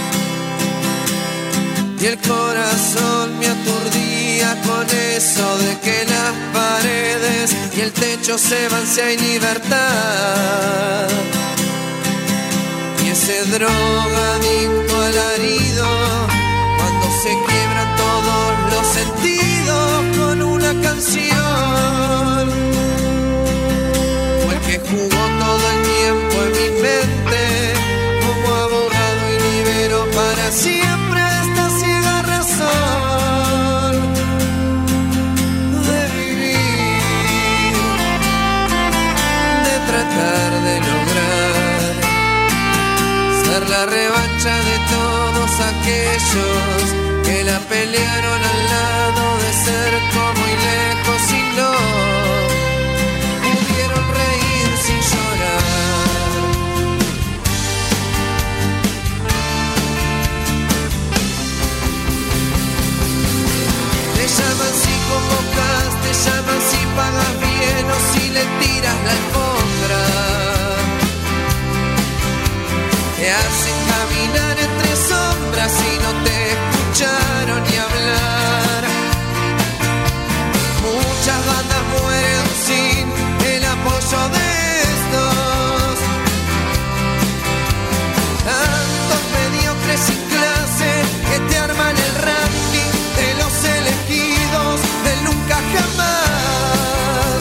Y el corazón me aturdía con eso de que las paredes y el techo se van si hay libertad. Y ese drogadicto alarido, cuando se quiebran todos los sentidos con una canción. Fue el que jugó todo el tiempo en mi mente, como abogado y libero para siempre esta ciega razón de vivir, de tratar de lograr ser la revancha de todos aquellos que la pelearon al lado de cerca muy lejos y no pudieron reír sin llorar. Te llaman si convocas, te llaman si pagas bien o si le tiras la alfombra. Te hacen caminar entre sombras y no te escucharon ni hablar. Muchas bandas mueren sin el apoyo de estos. Tantos mediocres sin clase que te arman el ranking de los elegidos del nunca jamás.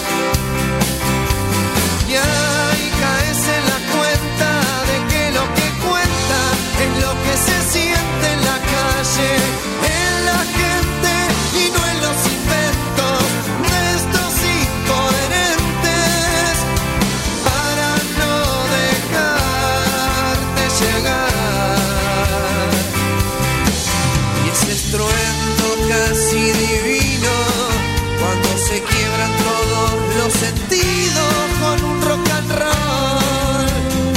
Y ahí caes en la cuenta de que lo que cuenta es lo que se siente en la calle, en la gente y no en los inventos de estos incoherentes para no dejarte llegar. Y ese estruendo casi divino cuando se quiebran todos los sentidos con un rock and roll.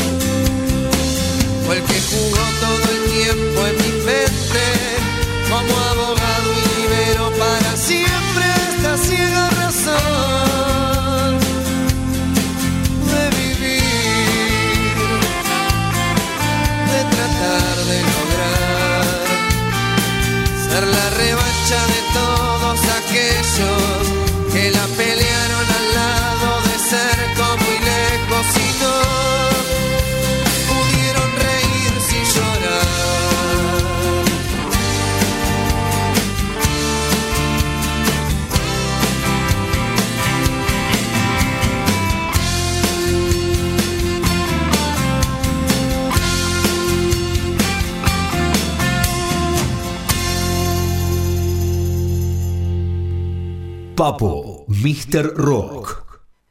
Fue el que jugó todo el tiempo en mi mente, como abogado y libero para siempre esta ciega razón de vivir, de tratar de lograr ser la revancha de todos aquellos que la pelearon al lado de cerca muy lejos y no pudieron reír sin llorar. Papo, Mr. Rock.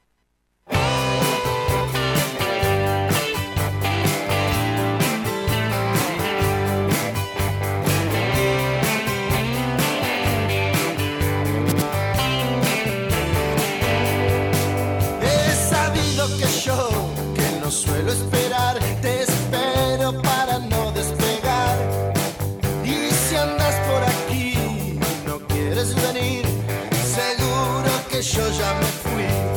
He sabido que yo, que no suelo esperar, te espero para no despegar. Y si andas por aquí, no quieres venir, seguro que yo ya me fui.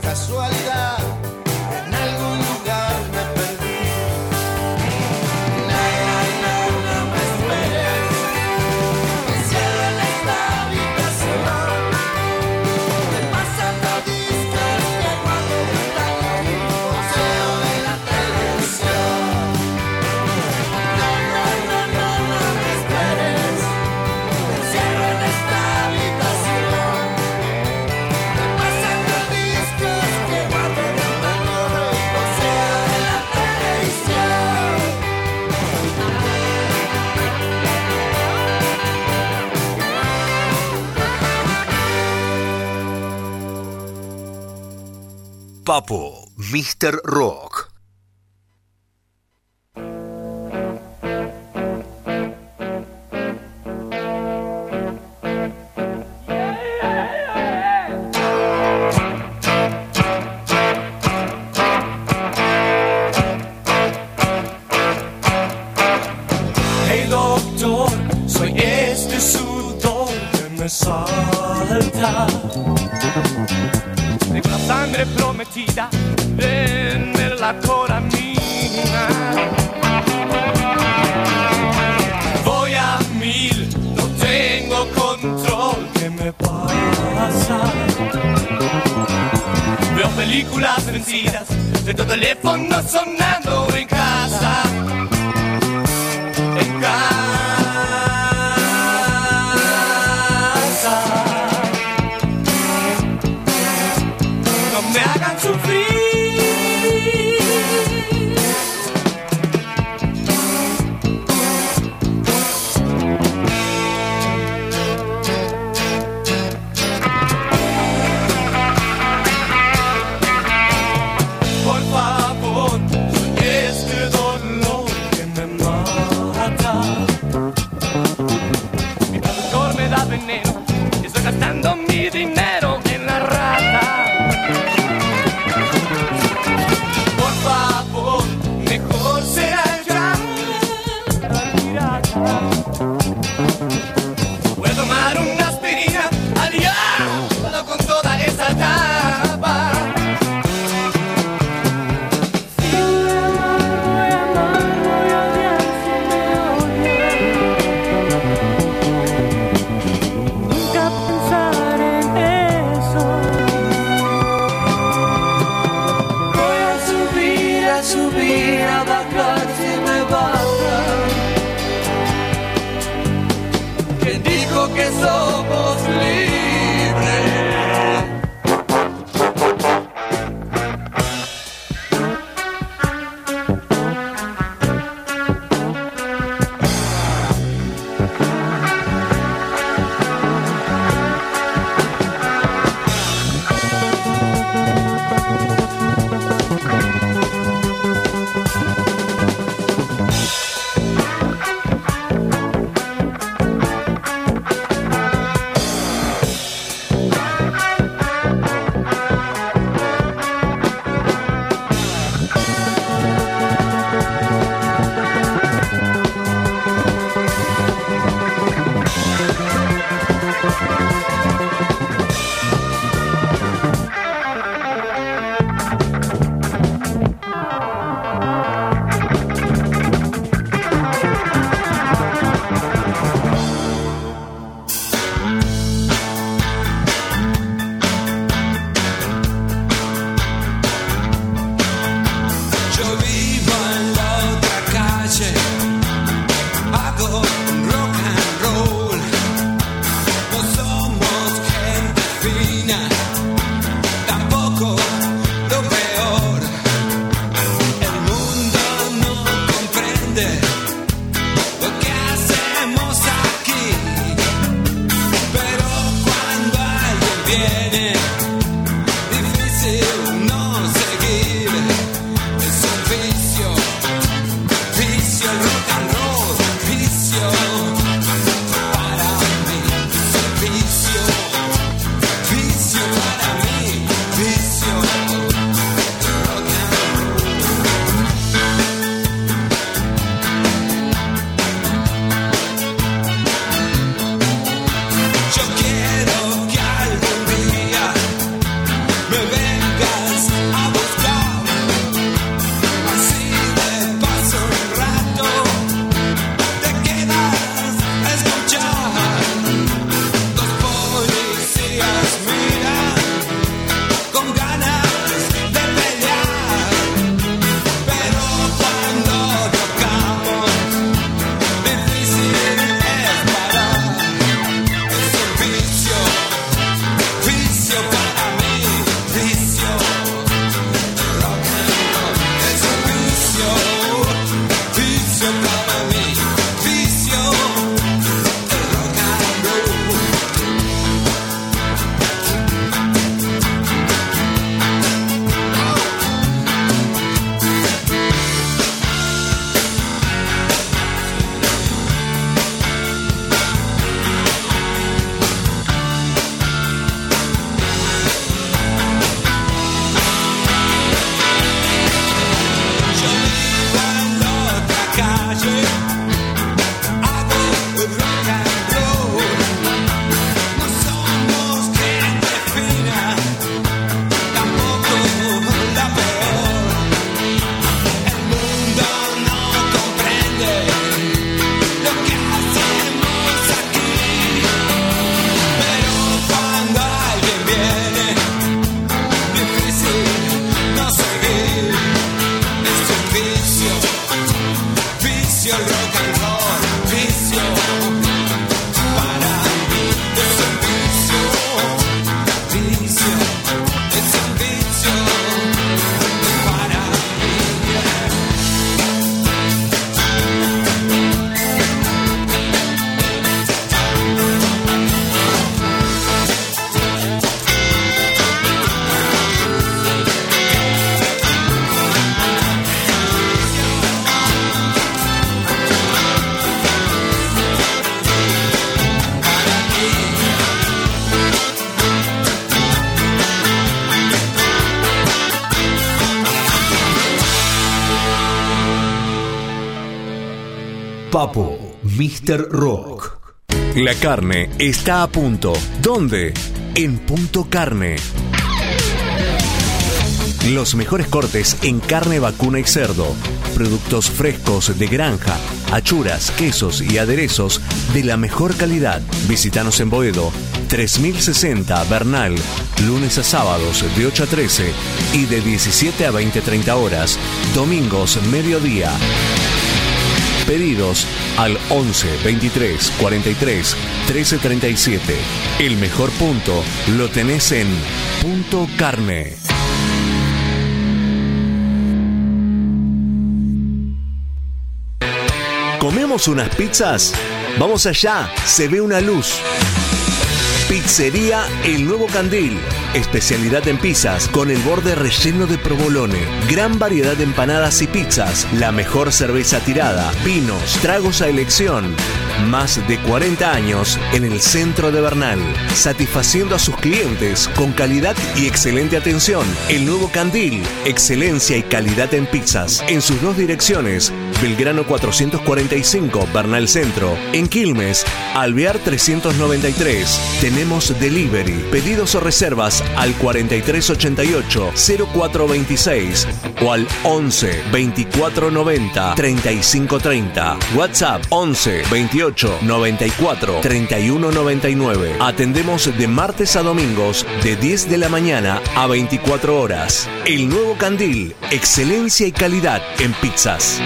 casualidad, en algún lugar me perdí. No me esperes, encierro en esta habitación. Me pasan los discos que guardo de tanto museo de la televisión. No me esperes, encierro en esta habitación. Me pasan los discos que guardo de tanto museo de la televisión. Papo, Mr. Rock. Hey doctor, soy este sudor que me salta. Tengo la sangre prometida, denme la coramina. Voy a 1000, no tengo control, ¿qué me pasa? Veo películas vencidas, de tu teléfono sonando en casa. En casa. No me hagan sufrir. Por favor, este dolor que me mata. Mi traductor me da veneno, estoy gastando mi dinero en la rata. Por favor, mejor será ya la mirada. Voy a tomar una aspirina al diablo con toda esa tapa. Nunca pensar en eso. Voy a subir, a bajar si me baja. ¿Quién dijo que somos libres? Yo vivo en la otra calle, hago rock and roll. No somos gente fina, tampoco lo peor. El mundo no comprende lo que hacemos aquí, pero cuando alguien viene, difícil no seguir. Es un vicio, vicio el rock and roll, vicio para mí. Es un vicio, vicio para mí, vicio rock and roll. Yo quiero que algún día Papo, Mr. Rock. La carne está a punto. ¿Dónde? En Punto Carne. Los mejores cortes en carne vacuna y cerdo. Productos frescos de granja, achuras, quesos y aderezos de la mejor calidad. Visítanos en Boedo, 3060 Bernal, lunes a sábados de 8 a 13 y de 17 a 20:30 horas, domingos mediodía. Pedidos al 11 23 43 13 37. El mejor punto lo tenés en Punto Carne. ¿Comemos unas pizzas? Vamos allá, se ve una luz. Pizzería El Nuevo Candil. Especialidad en pizzas con el borde relleno de provolone. Gran variedad de empanadas y pizzas. La mejor cerveza tirada. Vinos, tragos a elección. Más de 40 años en el centro de Bernal. Satisfaciendo a sus clientes con calidad y excelente atención. El Nuevo Candil. Excelencia y calidad en pizzas. En sus dos direcciones. Belgrano 445, Bernal Centro. En Quilmes, Alvear 393. Tenemos delivery. Pedidos o reservas al 4388-0426 o al 11 2490 3530. WhatsApp 11 28 94 31 99. Atendemos de martes a domingos de 10 de la mañana a 24 horas. El Nuevo Candil. Excelencia y calidad en pizzas.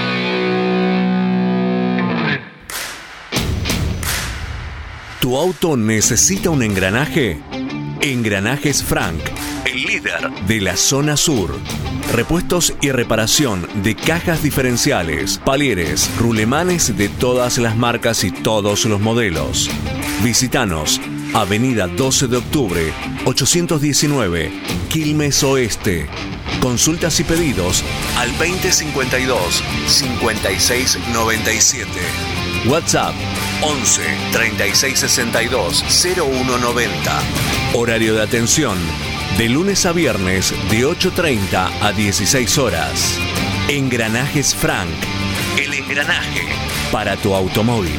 ¿Tu auto necesita un engranaje? Engranajes Frank, el líder de la zona sur. Repuestos y reparación de cajas diferenciales, palieres, rulemanes de todas las marcas y todos los modelos. Visítanos, Avenida 12 de Octubre, 819, Quilmes Oeste. Consultas y pedidos al 2052 5697. WhatsApp 11 36 62 0190. Horario de atención de lunes a viernes de 8:30 a 16 horas. Engranajes Frank, el engranaje para tu automóvil.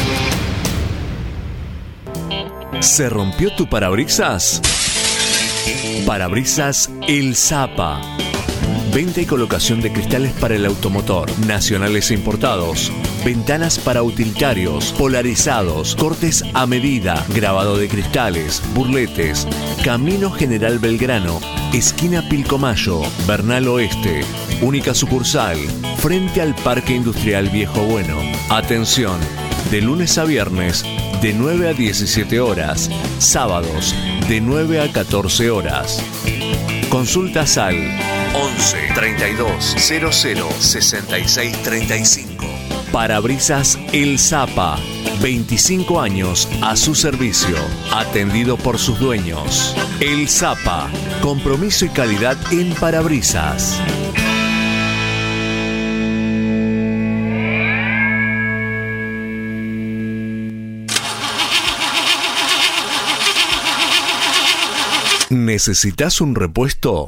¿Se rompió tu parabrisas? Parabrisas El Zapa. Venta y colocación de cristales para el automotor, nacionales e importados. Ventanas para utilitarios, polarizados, cortes a medida, grabado de cristales, burletes. Camino General Belgrano, esquina Pilcomayo, Bernal Oeste. Única sucursal, frente al Parque Industrial Viejo Bueno. Atención, de lunes a viernes, de 9 a 17 horas. Sábados, de 9 a 14 horas. Consultas al 11 32 00 66 35. Parabrisas El Zapa. 25 años a su servicio. Atendido por sus dueños. El Zapa. Compromiso y calidad en parabrisas. ¿Necesitas un repuesto?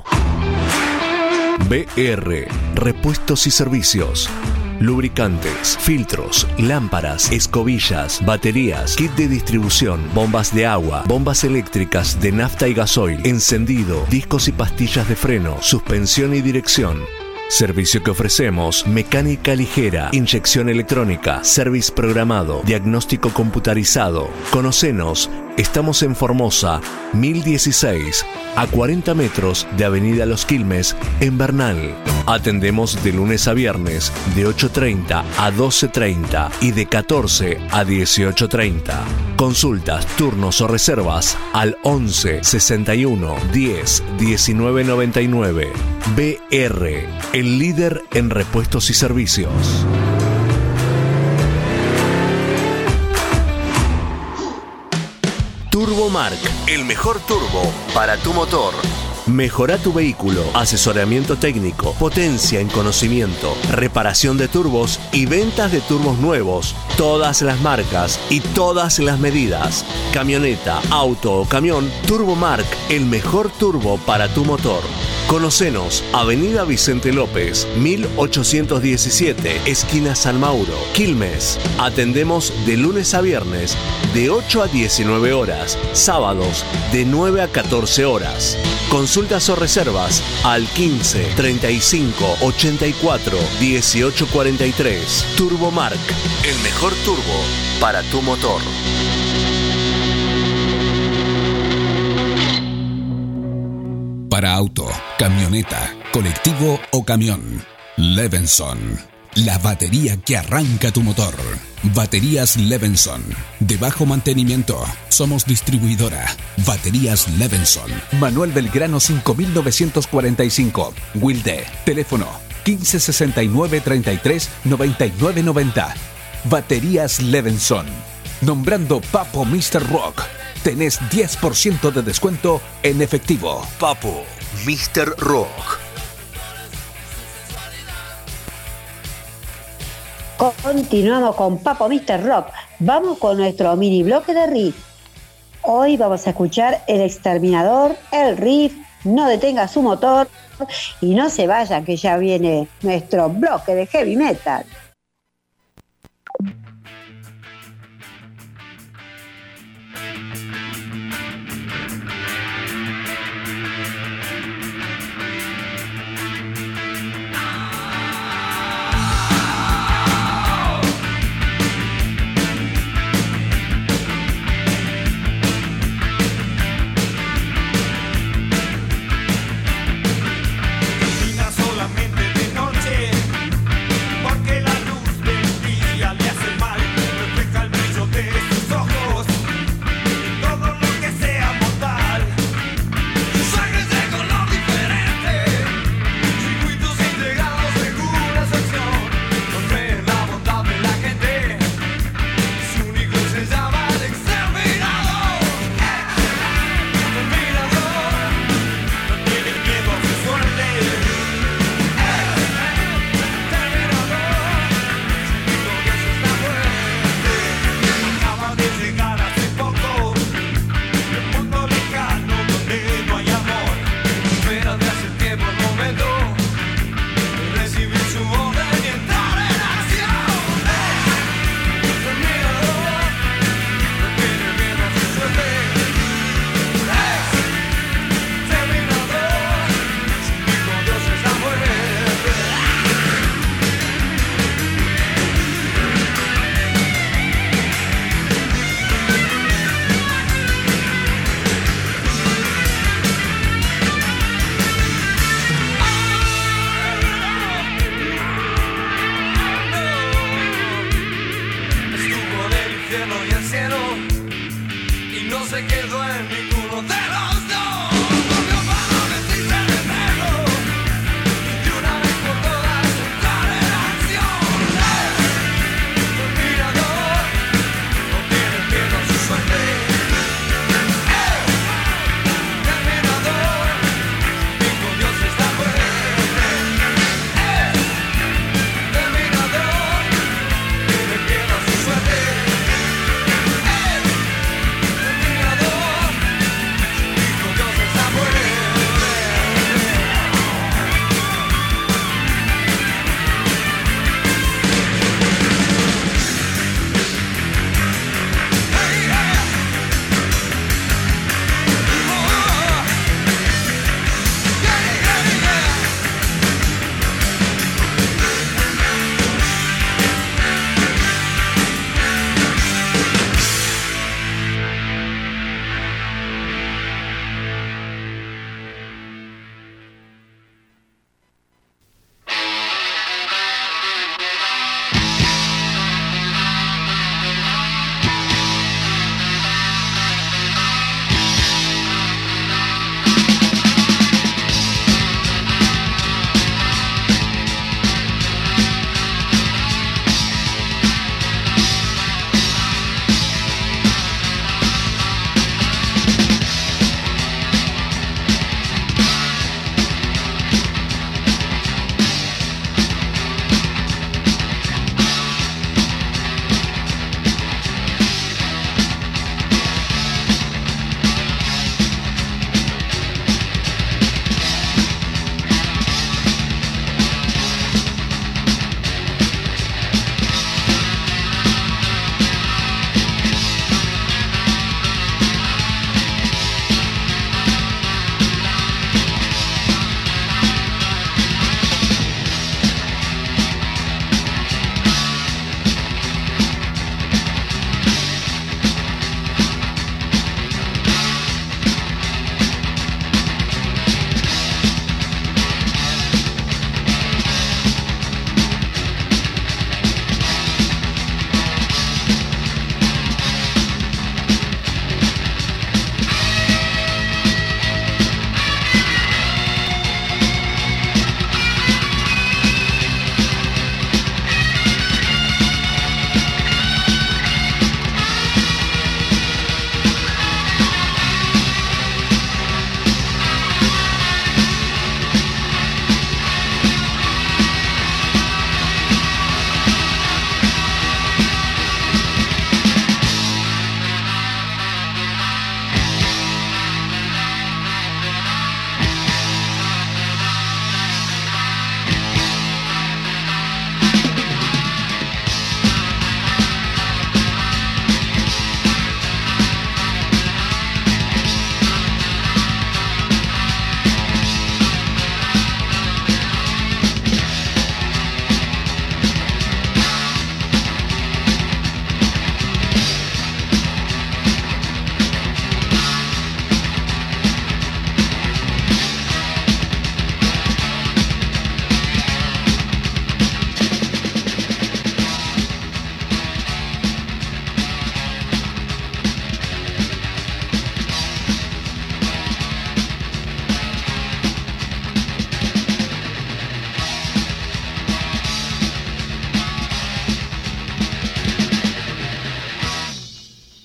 BR, repuestos y servicios. Lubricantes, filtros, lámparas, escobillas, baterías, kit de distribución, bombas de agua, bombas eléctricas de nafta y gasoil, encendido, discos y pastillas de freno, suspensión y dirección. Servicio que ofrecemos: mecánica ligera, inyección electrónica, service programado, diagnóstico computarizado. Conocenos, estamos en Formosa, 1016, a 40 metros de Avenida Los Quilmes, en Bernal. Atendemos de lunes a viernes, de 8:30 a 12:30 y de 14 a 18:30. Consultas, turnos o reservas al 11 61 10 19 99. BR, el líder en repuestos y servicios. Turbomark, el mejor turbo para tu motor. Mejora tu vehículo, asesoramiento técnico, potencia en conocimiento, reparación de turbos y ventas de turbos nuevos, todas las marcas y todas las medidas. Camioneta, auto o camión, Turbomark, el mejor turbo para tu motor. Conocenos, Avenida Vicente López, 1817, esquina San Mauro, Quilmes. Atendemos de lunes a viernes, de 8 a 19 horas, sábados de 9 a 14 horas. Consultas o reservas al 15 35 84 18 43. Turbomark, el mejor turbo para tu motor. Para auto, camioneta, colectivo o camión. Levenson. La batería que arranca tu motor. Baterías Levenson. De bajo mantenimiento. Somos distribuidora. Baterías Levenson. Manuel Belgrano 5945. Wilde. Teléfono 1569 33 99 90. Baterías Levenson. Nombrando Papo Mr. Rock. Tenés 10% de descuento en efectivo. Papo Mr. Rock. Continuamos con Papo Mr. Rock. Vamos con nuestro mini bloque de riff. Hoy vamos a escuchar El Exterminador, el riff, No detenga su motor y no se vayan que ya viene nuestro bloque de heavy metal. Solamente de noche, porque la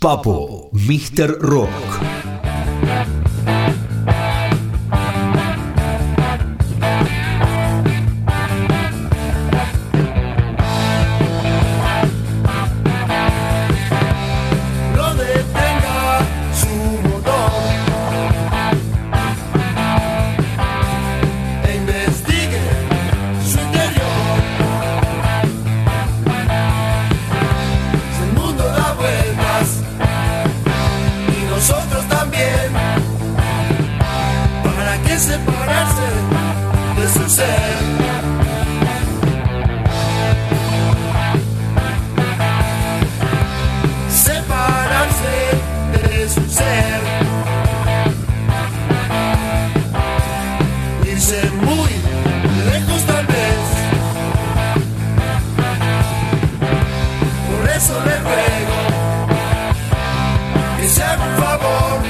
Papo, Mr. Rock. No detenga su motor e investigue su interior. Si el mundo da vueltas y nosotros también, ¿para qué separarse de su ser? Separarse de su ser, irse muy lejos tal vez. Por eso le ruego que se haga un favor,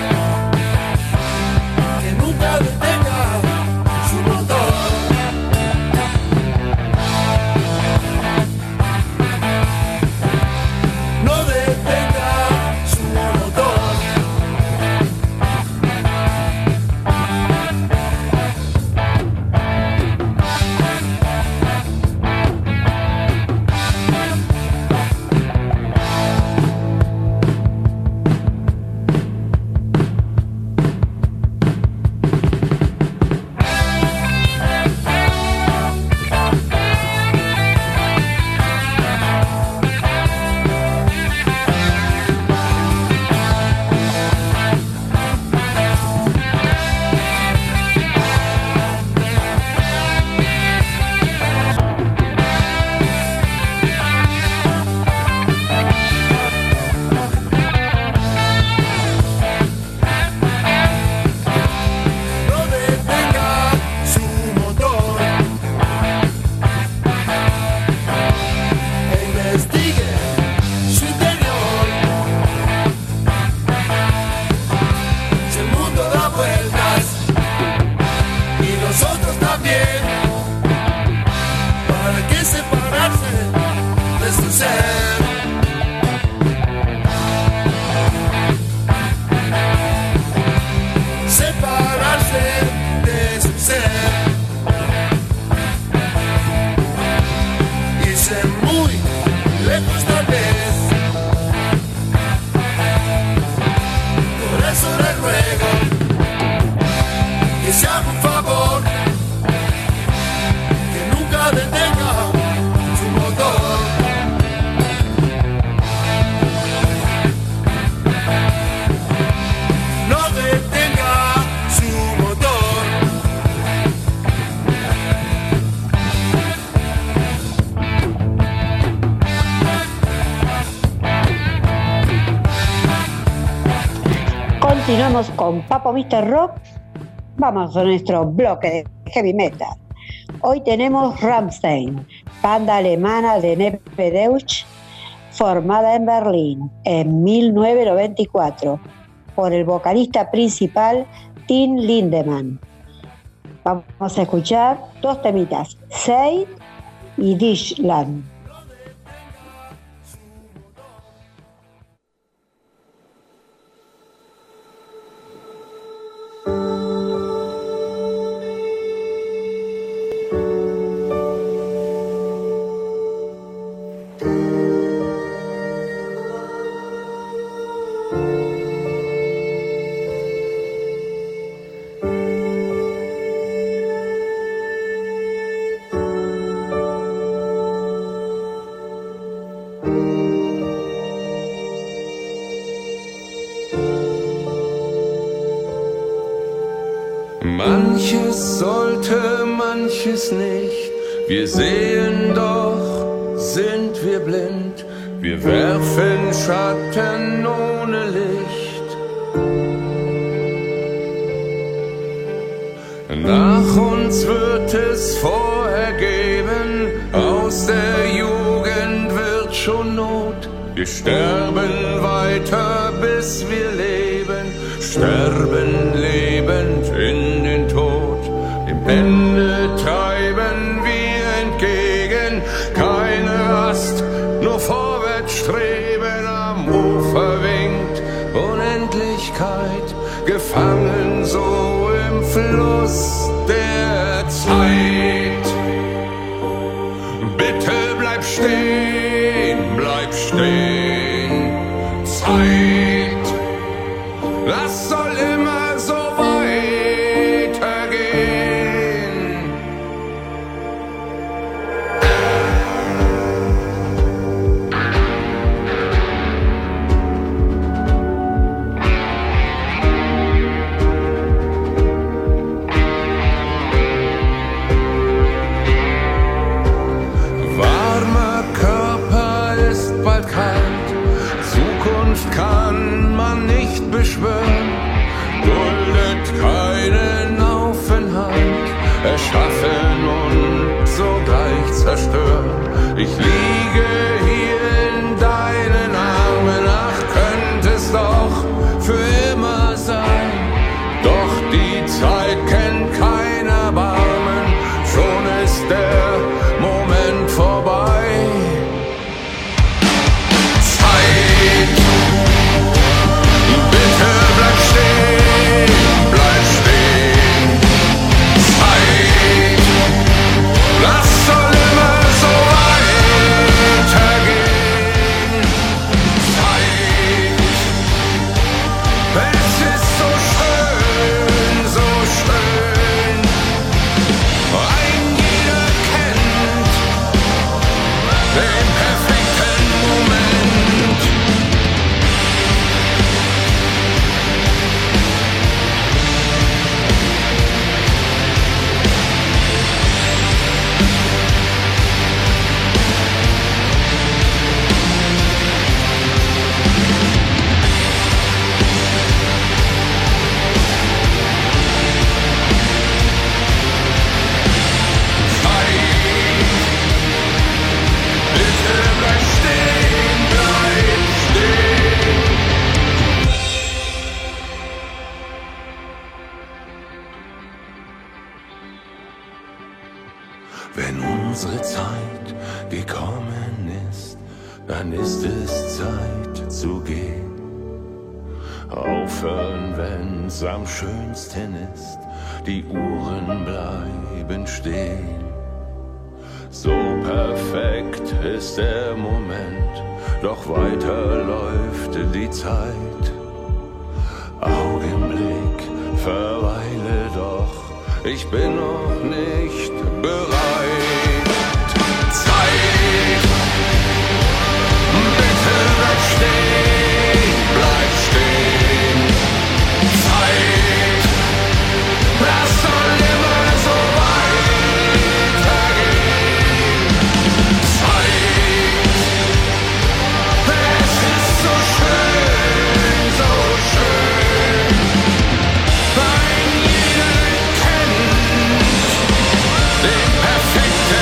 que nunca detenga su motor. No detenga su motor. No detenga su motor e investigue su interior. Si el mundo da vueltas y nosotros también, ¿para qué separarse de su ser? Separarse de su ser, irse muy lejos tal vez. Por eso le ruego que se haga un favor, que nunca detenga su motor. No detenga su motor. Continuamos con Papo Mr. Rock. Vamos a nuestro bloque de heavy metal. Hoy tenemos Rammstein, banda alemana de Neppe Deutsch, formada en Berlín en 1994 por el vocalista principal Till Lindemann. Vamos a escuchar dos temitas, Seid y Deutschland. Manches sollte, manches nicht. Wir sehen doch, sind wir blind. Wir werfen Schatten ohne Licht. Nach uns wird es vorher geben. Aus der Jugend wird schon Not. Wir sterben weiter, bis wir leben. Sterben lebend in den Tod. Dem Ende treiben wir entgegen. Keine Rast, nur vorwärts streben. Am Ufer winkt gefangen so im Fluss der Zeit. Bitte bleib stehen, Zeit, das soll immer so weitergehen. Warmer Körper ist bald kalt, Zukunft kann man nicht beschwören, duldet keinen Aufenthalt, erschaffen und sogleich zerstören. Ich liege hier in deinen Armen, ach, könnte es doch für immer sein. Doch die Zeit kennt kein Erbarmen, schon ist der Moment vorbei. Zeit, bitte bleib stehen, Zeit, das soll immer so weitergehen. Zeit, es ist so schön, ein jeder kennt den perfekten Moment. Bitte bleib stehen, Wenn unsere Zeit gekommen ist, dann ist es Zeit zu gehen. Aufhören, wenn's am schönsten ist, die Uhren bleiben stehen. So perfekt ist der Moment, doch weiter läuft die Zeit. Augenblick, verweile doch, ich bin noch nicht bereit. Zeit, bitte bleib stehen, Zeit, das soll immer so weitergehen. Zeit, es ist so schön, ein jeder kennt den perfekten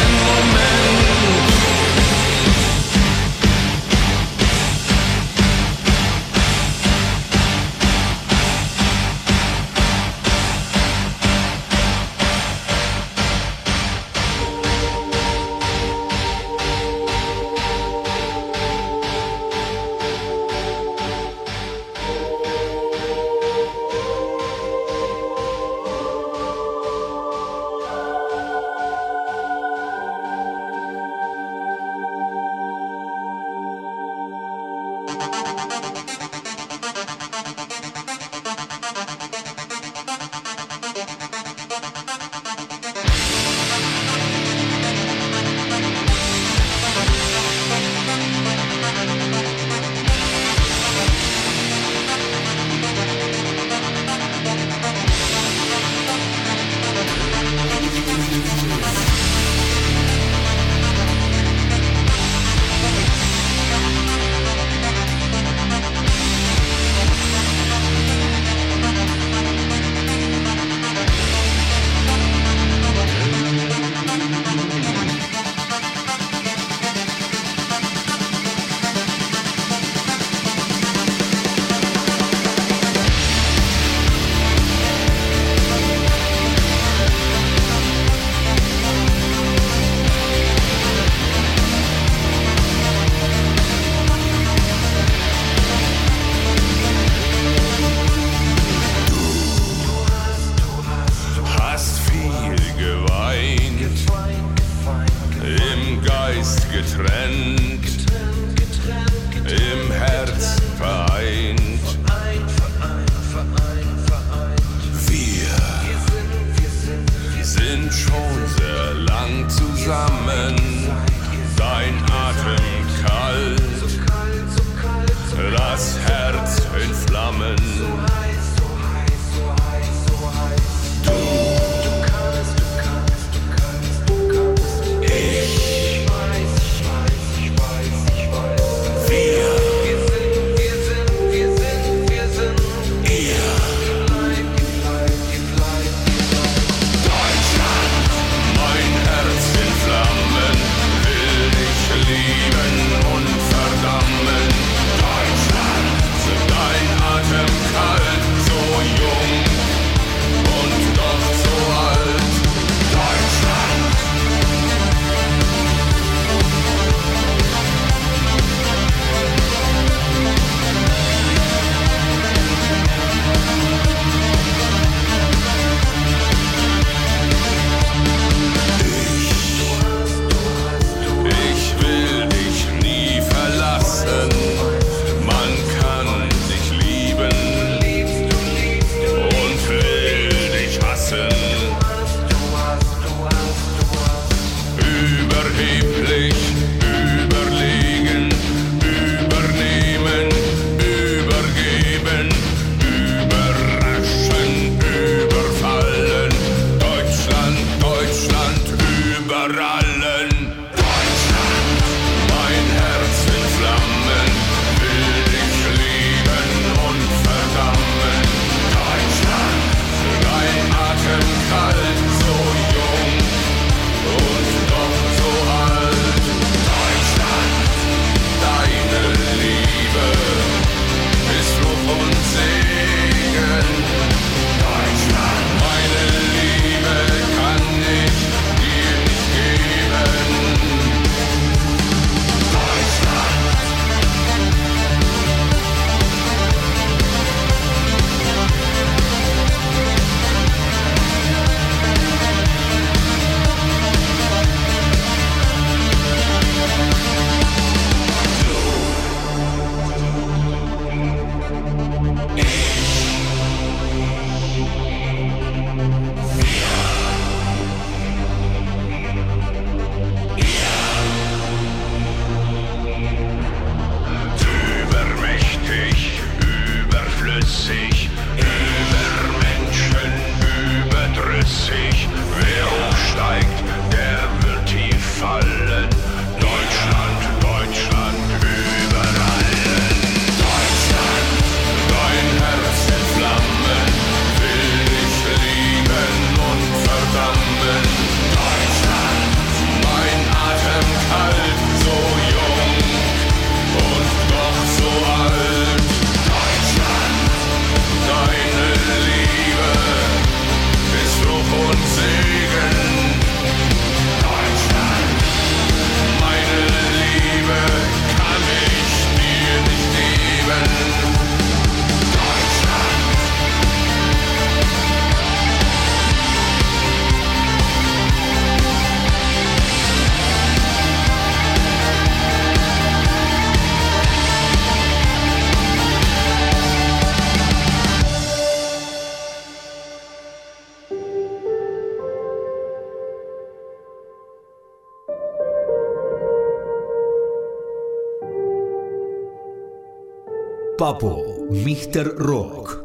Papo, Mr. Rock.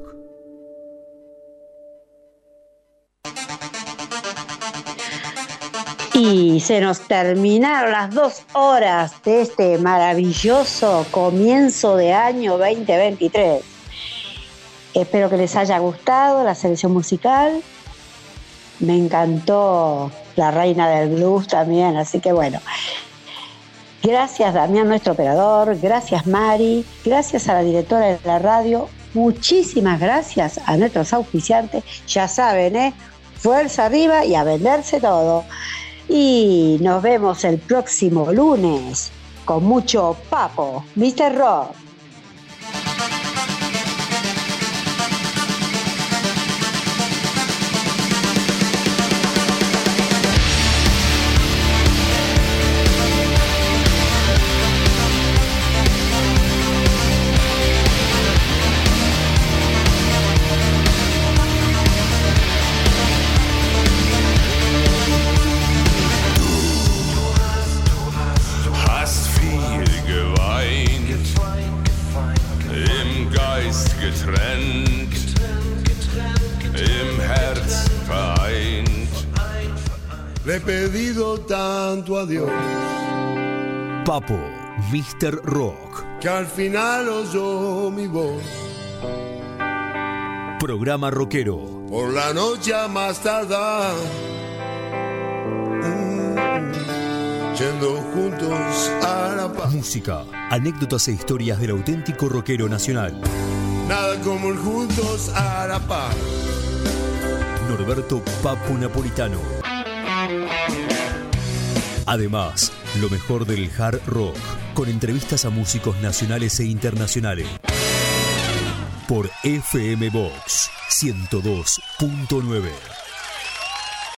Y se nos terminaron las 2 horas de este maravilloso comienzo de año 2023. Espero que les haya gustado la selección musical. Me encantó la reina del blues también, así que bueno. Gracias Damián, nuestro operador, gracias Mari, gracias a la directora de la radio, muchísimas gracias a nuestros auspiciantes. Ya saben, fuerza arriba y a venderse todo. Y nos vemos el próximo lunes con mucho Papo, Mr. Rock. Le he pedido tanto a Dios, Papo, Mr. Rock, que al final oyó mi voz. Programa rockero. Por la noche a más tardar, yendo juntos a la paz. Música, anécdotas e historias del auténtico rockero nacional. Nada como el juntos a la paz. Norberto Papo Napolitano. Además, lo mejor del hard rock, con entrevistas a músicos nacionales e internacionales. Por FM Box 102.9.